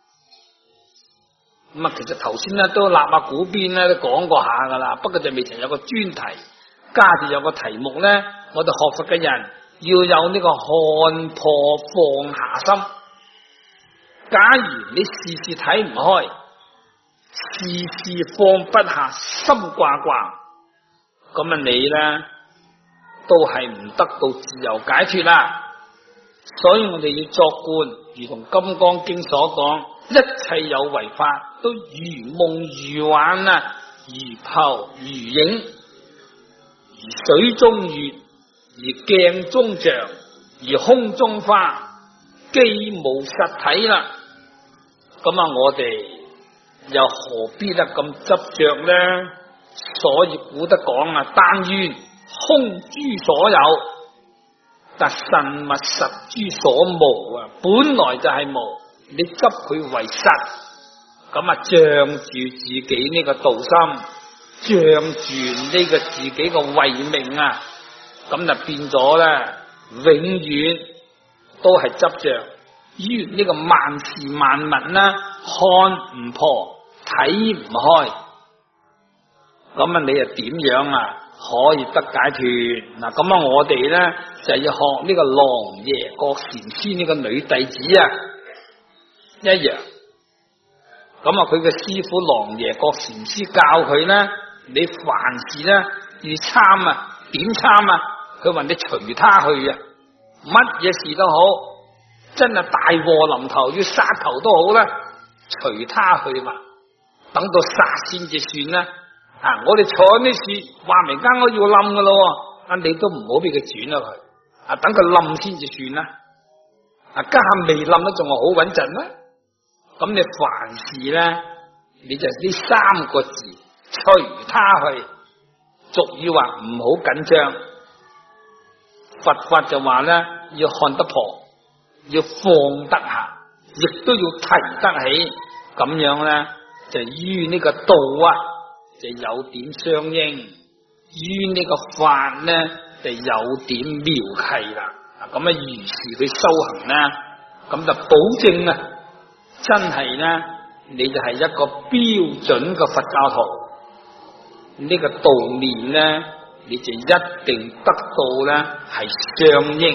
咁啊，其實頭先咧都立下古邊咧都講過下噶啦，不過就未曾有個專題，加住有個題目咧，我哋學佛嘅人要有呢個看破放下心。假如你事事睇唔開，事事放不下，心掛掛，咁啊你咧都係唔得到自由解脫啦。所以我哋要作觀，如同《金剛經》所講，一切有為法都如夢如幻啊，如泡如影，如水中月，如鏡中像，如空中花，既無實體啦。咁啊，我哋又何必得咁執着呢？所以古德講啊，但願空諸所有，但實物實諸所無啊！本來就係無，你執佢為實，咁啊仗住自己呢個道心，仗住呢個自己個慧命啊，咁就變咗咧，永遠都係執着於呢個萬事萬物啦，看唔破，睇唔開，咁啊你又點樣啊可以得解脫？嗱，咁啊我哋咧就要學呢個狼爺郭禪師呢個女弟子啊一樣。咁啊佢嘅師傅狼爺郭禪師教佢咧，你凡事咧要參啊，點參啊？佢話你隨他去啊，乜嘢事都好，真係大禍臨頭要殺頭都好啦，隨他去嘛，等到殺先至算啦。啊！我哋坐呢處話明間屋要冧噶咯，啊你都唔好俾佢轉咗佢，啊等佢冧先至算啦。啊家下未冧都仲係好穩陣啦。咁你凡事咧，你就呢三個字，隨他去。俗語話唔好緊張，佛法就話咧要看得破，要放得下，亦都要提得起。咁樣咧就於呢個道啊。就有點相應，於呢個法呢就有點妙契啦。咁啊，如是去修行呢，咁就保證啊，真係呢，你就係一個標準嘅佛教徒。呢個道念呢，你就一定得到呢係相應。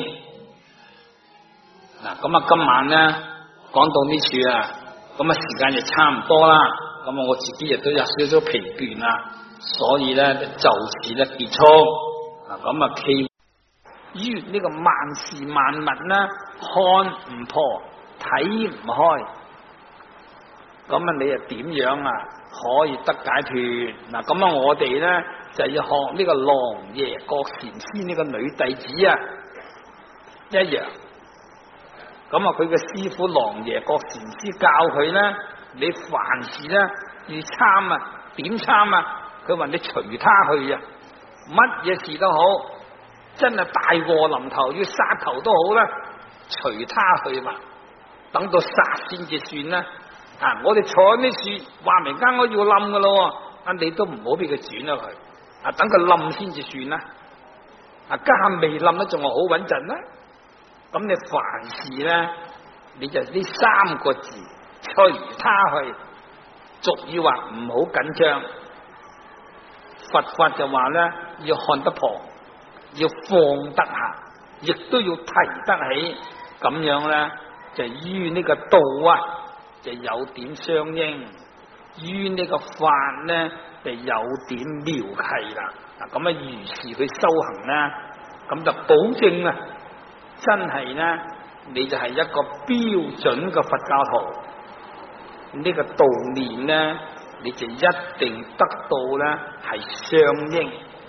嗱，咁啊，今晚呢講到呢處啊，咁啊時間就差唔多啦。 咁我自己亦都有少少疲倦啦，所以咧就此咧結束。咁啊，期於呢個萬事萬物呢，看唔破，睇唔開，咁啊你又點樣啊可以得解脫？嗱，咁啊我哋咧就要學呢個狼爺郭禪師呢個女弟子啊一樣。咁啊佢嘅師傅狼爺郭禪師教佢咧，你凡事咧要參啊，點參啊？佢話你隨他去啊，乜嘢事都好，真係大禍臨頭要殺頭都好啦，隨他去嘛，等到殺先至算啦。啊，我哋坐喺呢樹，話明間屋要冧噶咯，啊你都唔好俾佢轉咗佢，啊等佢冧先至算啦。啊家下未冧得仲係好穩陣啦。咁你凡事咧，你就呢三個字，隨他去。俗語話唔好緊張，佛法就話咧要看得破，要放得下，亦都要提得起，咁樣咧就於呢個道啊就有點相應，於呢個法咧就有點妙契啦。嗱咁啊，如是去修行咧，咁就保證啊，真係咧你就係一個標準嘅佛教徒。呢個道念咧，你就一定得到咧係相應。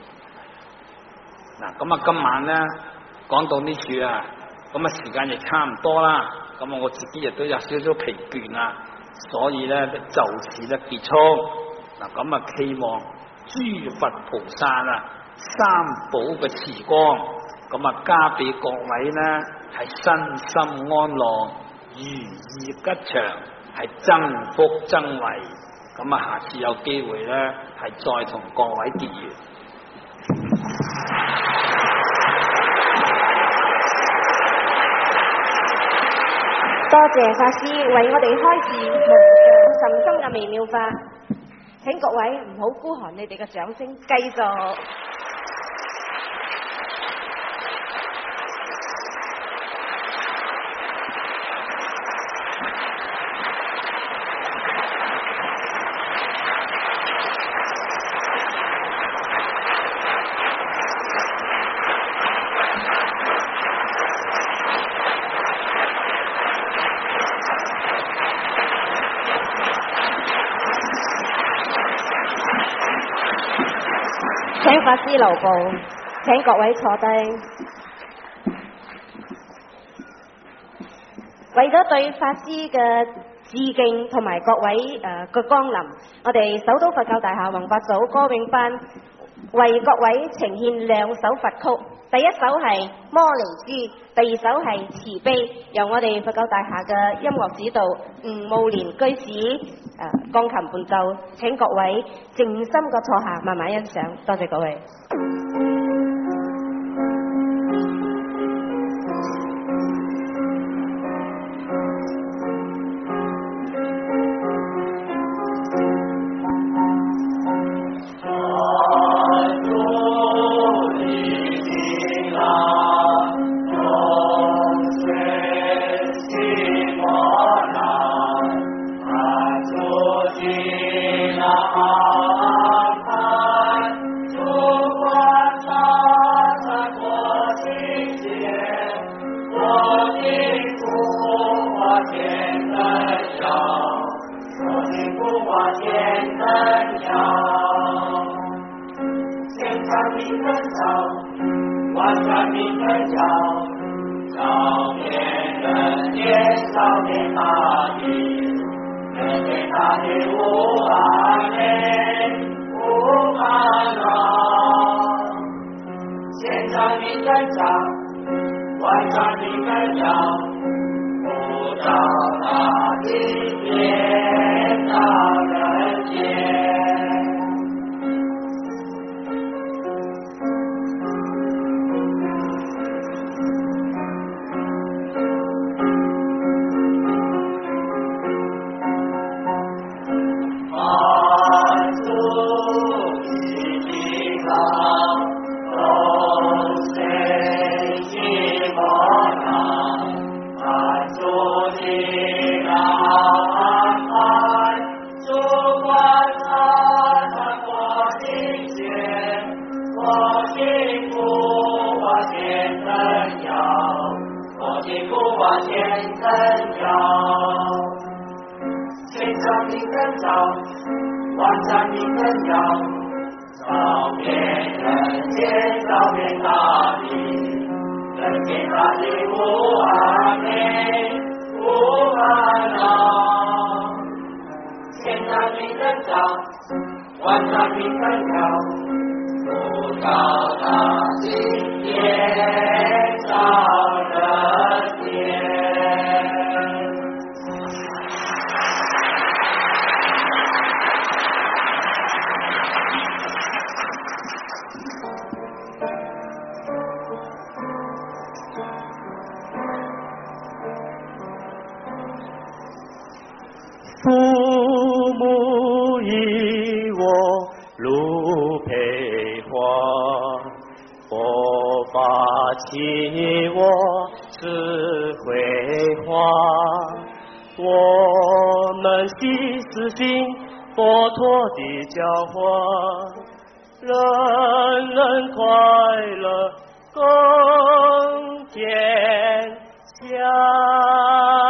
嗱，咁啊今晚咧講到呢處啊，咁啊時間亦差唔多啦，咁啊我自己亦都有少少疲倦啦，所以咧就此咧結束。嗱，咁啊希望諸佛菩薩啊三寶嘅慈光，咁啊加俾各位咧係身心安樂，如意吉祥，係增福增慧。咁啊下次有機會咧係再同各位結緣。 多謝法師為我哋開示無上甚深嘅微妙法，請各位唔好孤寒你哋嘅掌聲，繼續。請法師留步，請各位坐低。為咗對法師嘅致敬同埋各位嘅光臨，我哋首都佛教大廈弘法組歌詠班為各位呈獻兩首佛曲，第一首係《摩尼珠》，第二首係《慈悲》，由我哋佛教大廈嘅音樂指導吳慕蓮居士鋼琴伴奏，請各位靜心嘅坐下，慢慢欣賞。多謝各位。 Thank you. 万年真要，天上的真照，万山的真要，照遍人间，照遍大地，人间大地无完美，无烦恼。天上的真照，万山的真要，不照大地也照人间。 父母以我如培花，佛法启我智慧花。我们悉实行佛陀的教化，人人快乐共天下。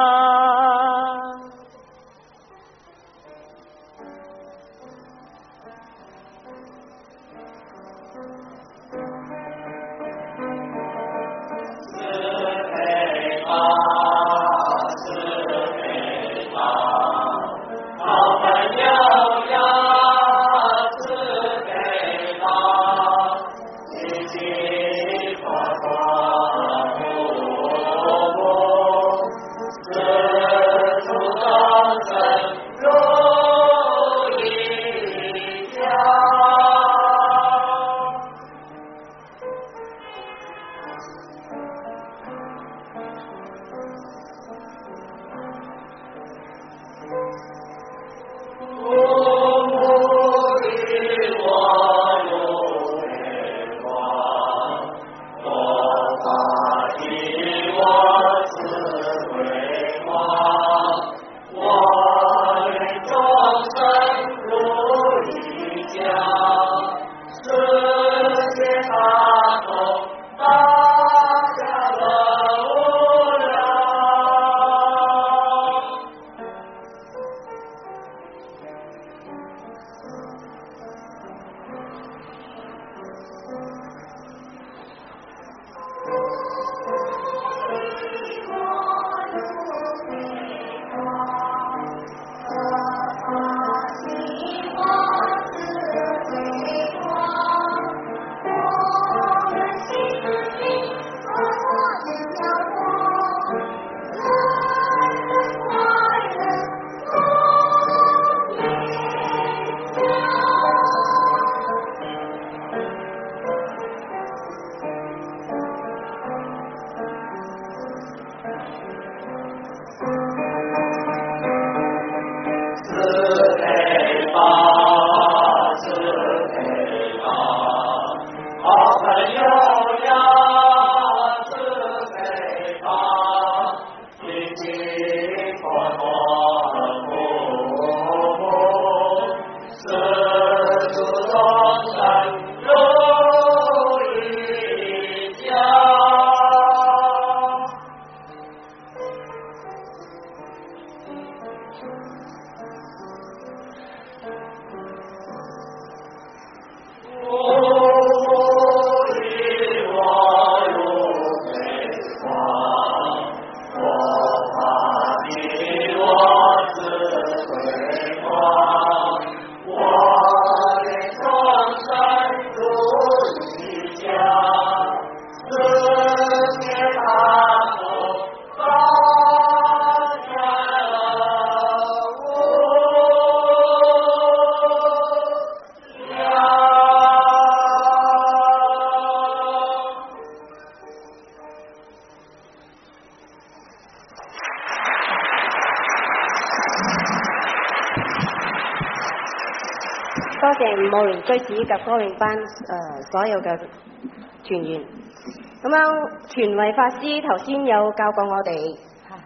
多謝五務園居士及歌詠班所有嘅團員。咁樣傳慧法師頭先有教過我哋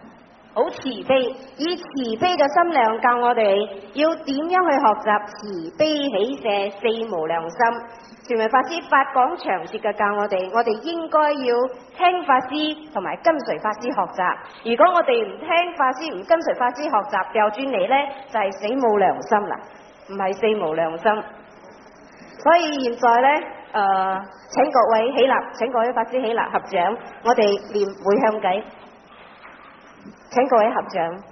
好慈悲，以慈悲嘅心量教我哋要點樣去學習慈悲喜捨四無量心。傳媒法師八講長節嘅教我哋應該要聽法師同埋跟隨法師學習。如果我哋唔聽法師，唔跟隨法師學習，掉轉嚟呢，就係死冇良心啦，唔係四無良心。所以現在呢，請各位起立，請各位法師起立合掌，我哋念回向偈。請各位合掌。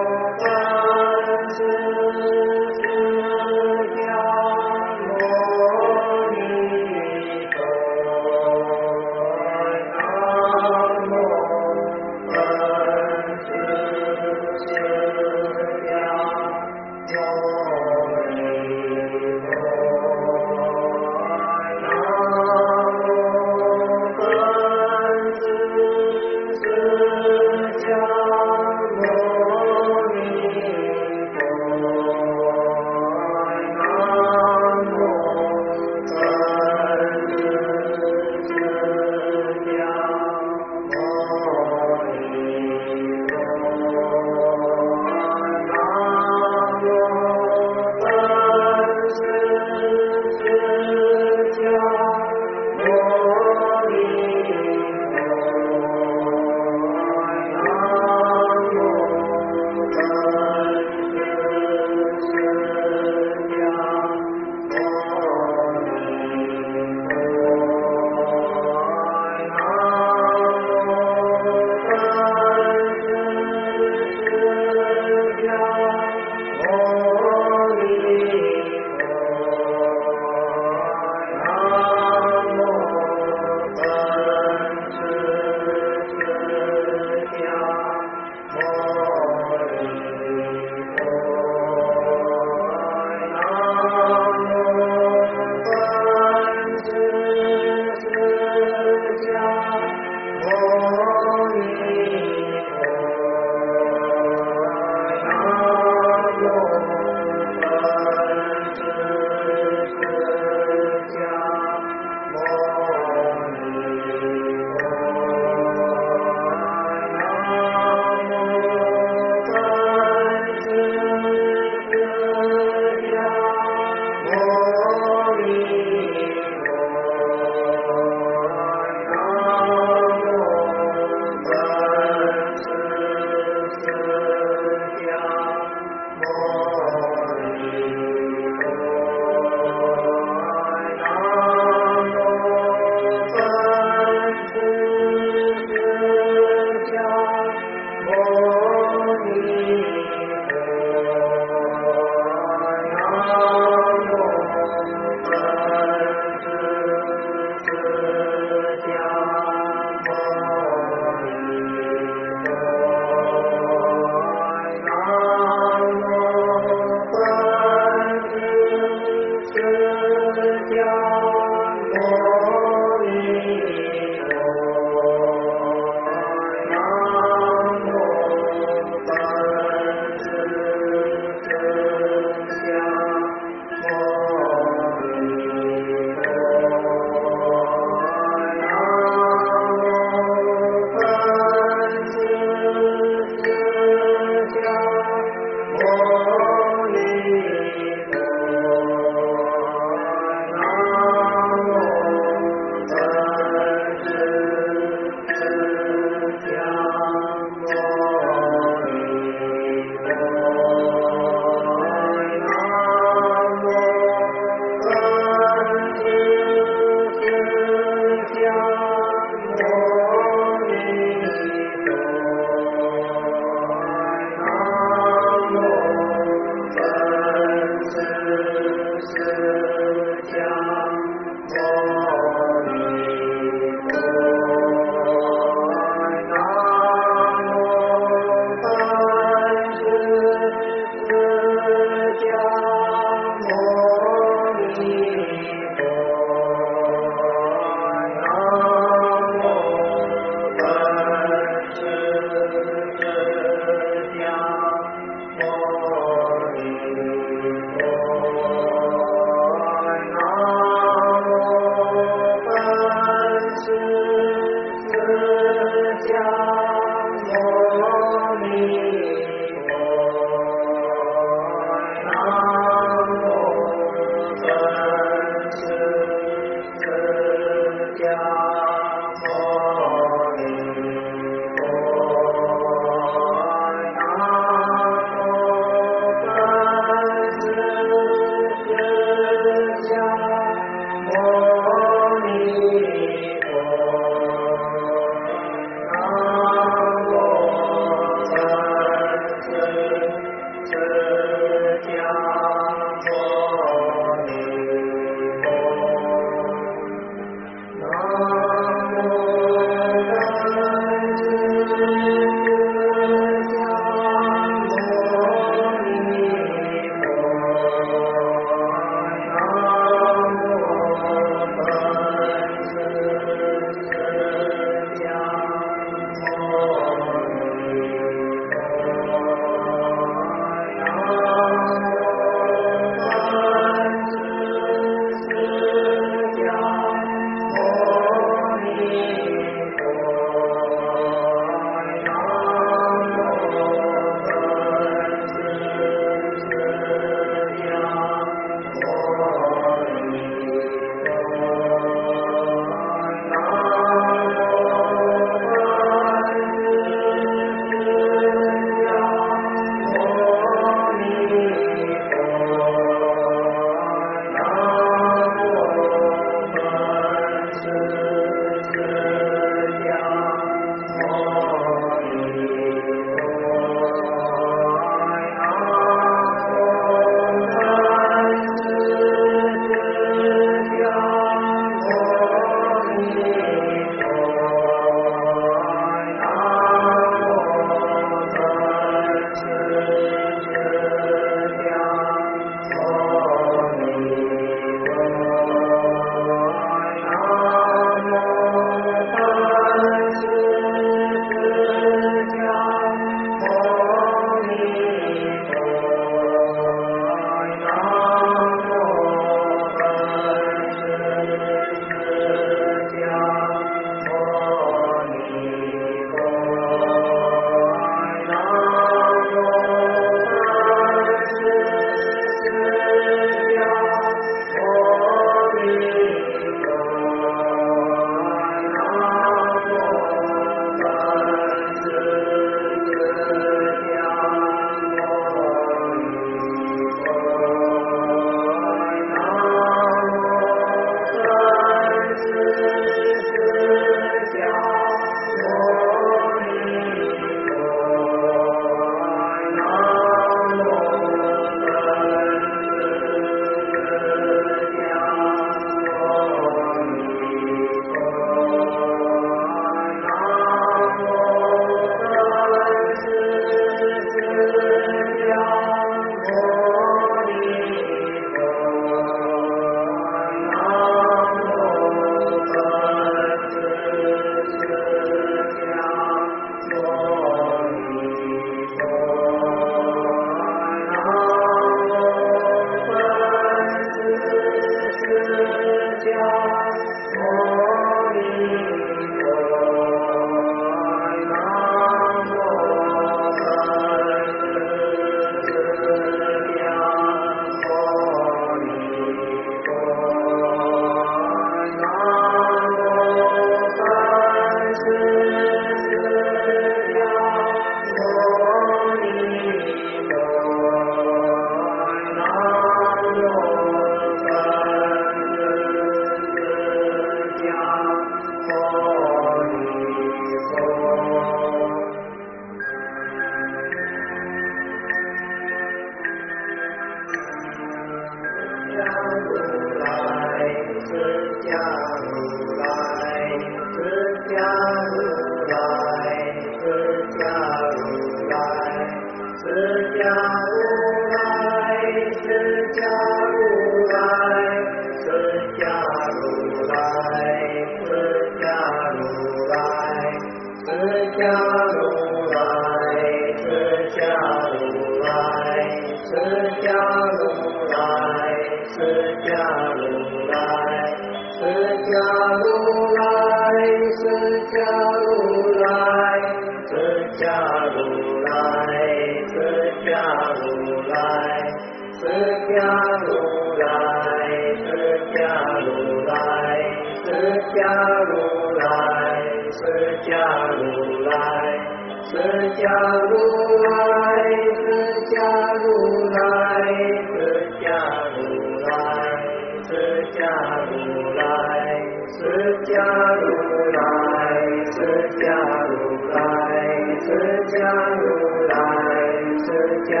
释迦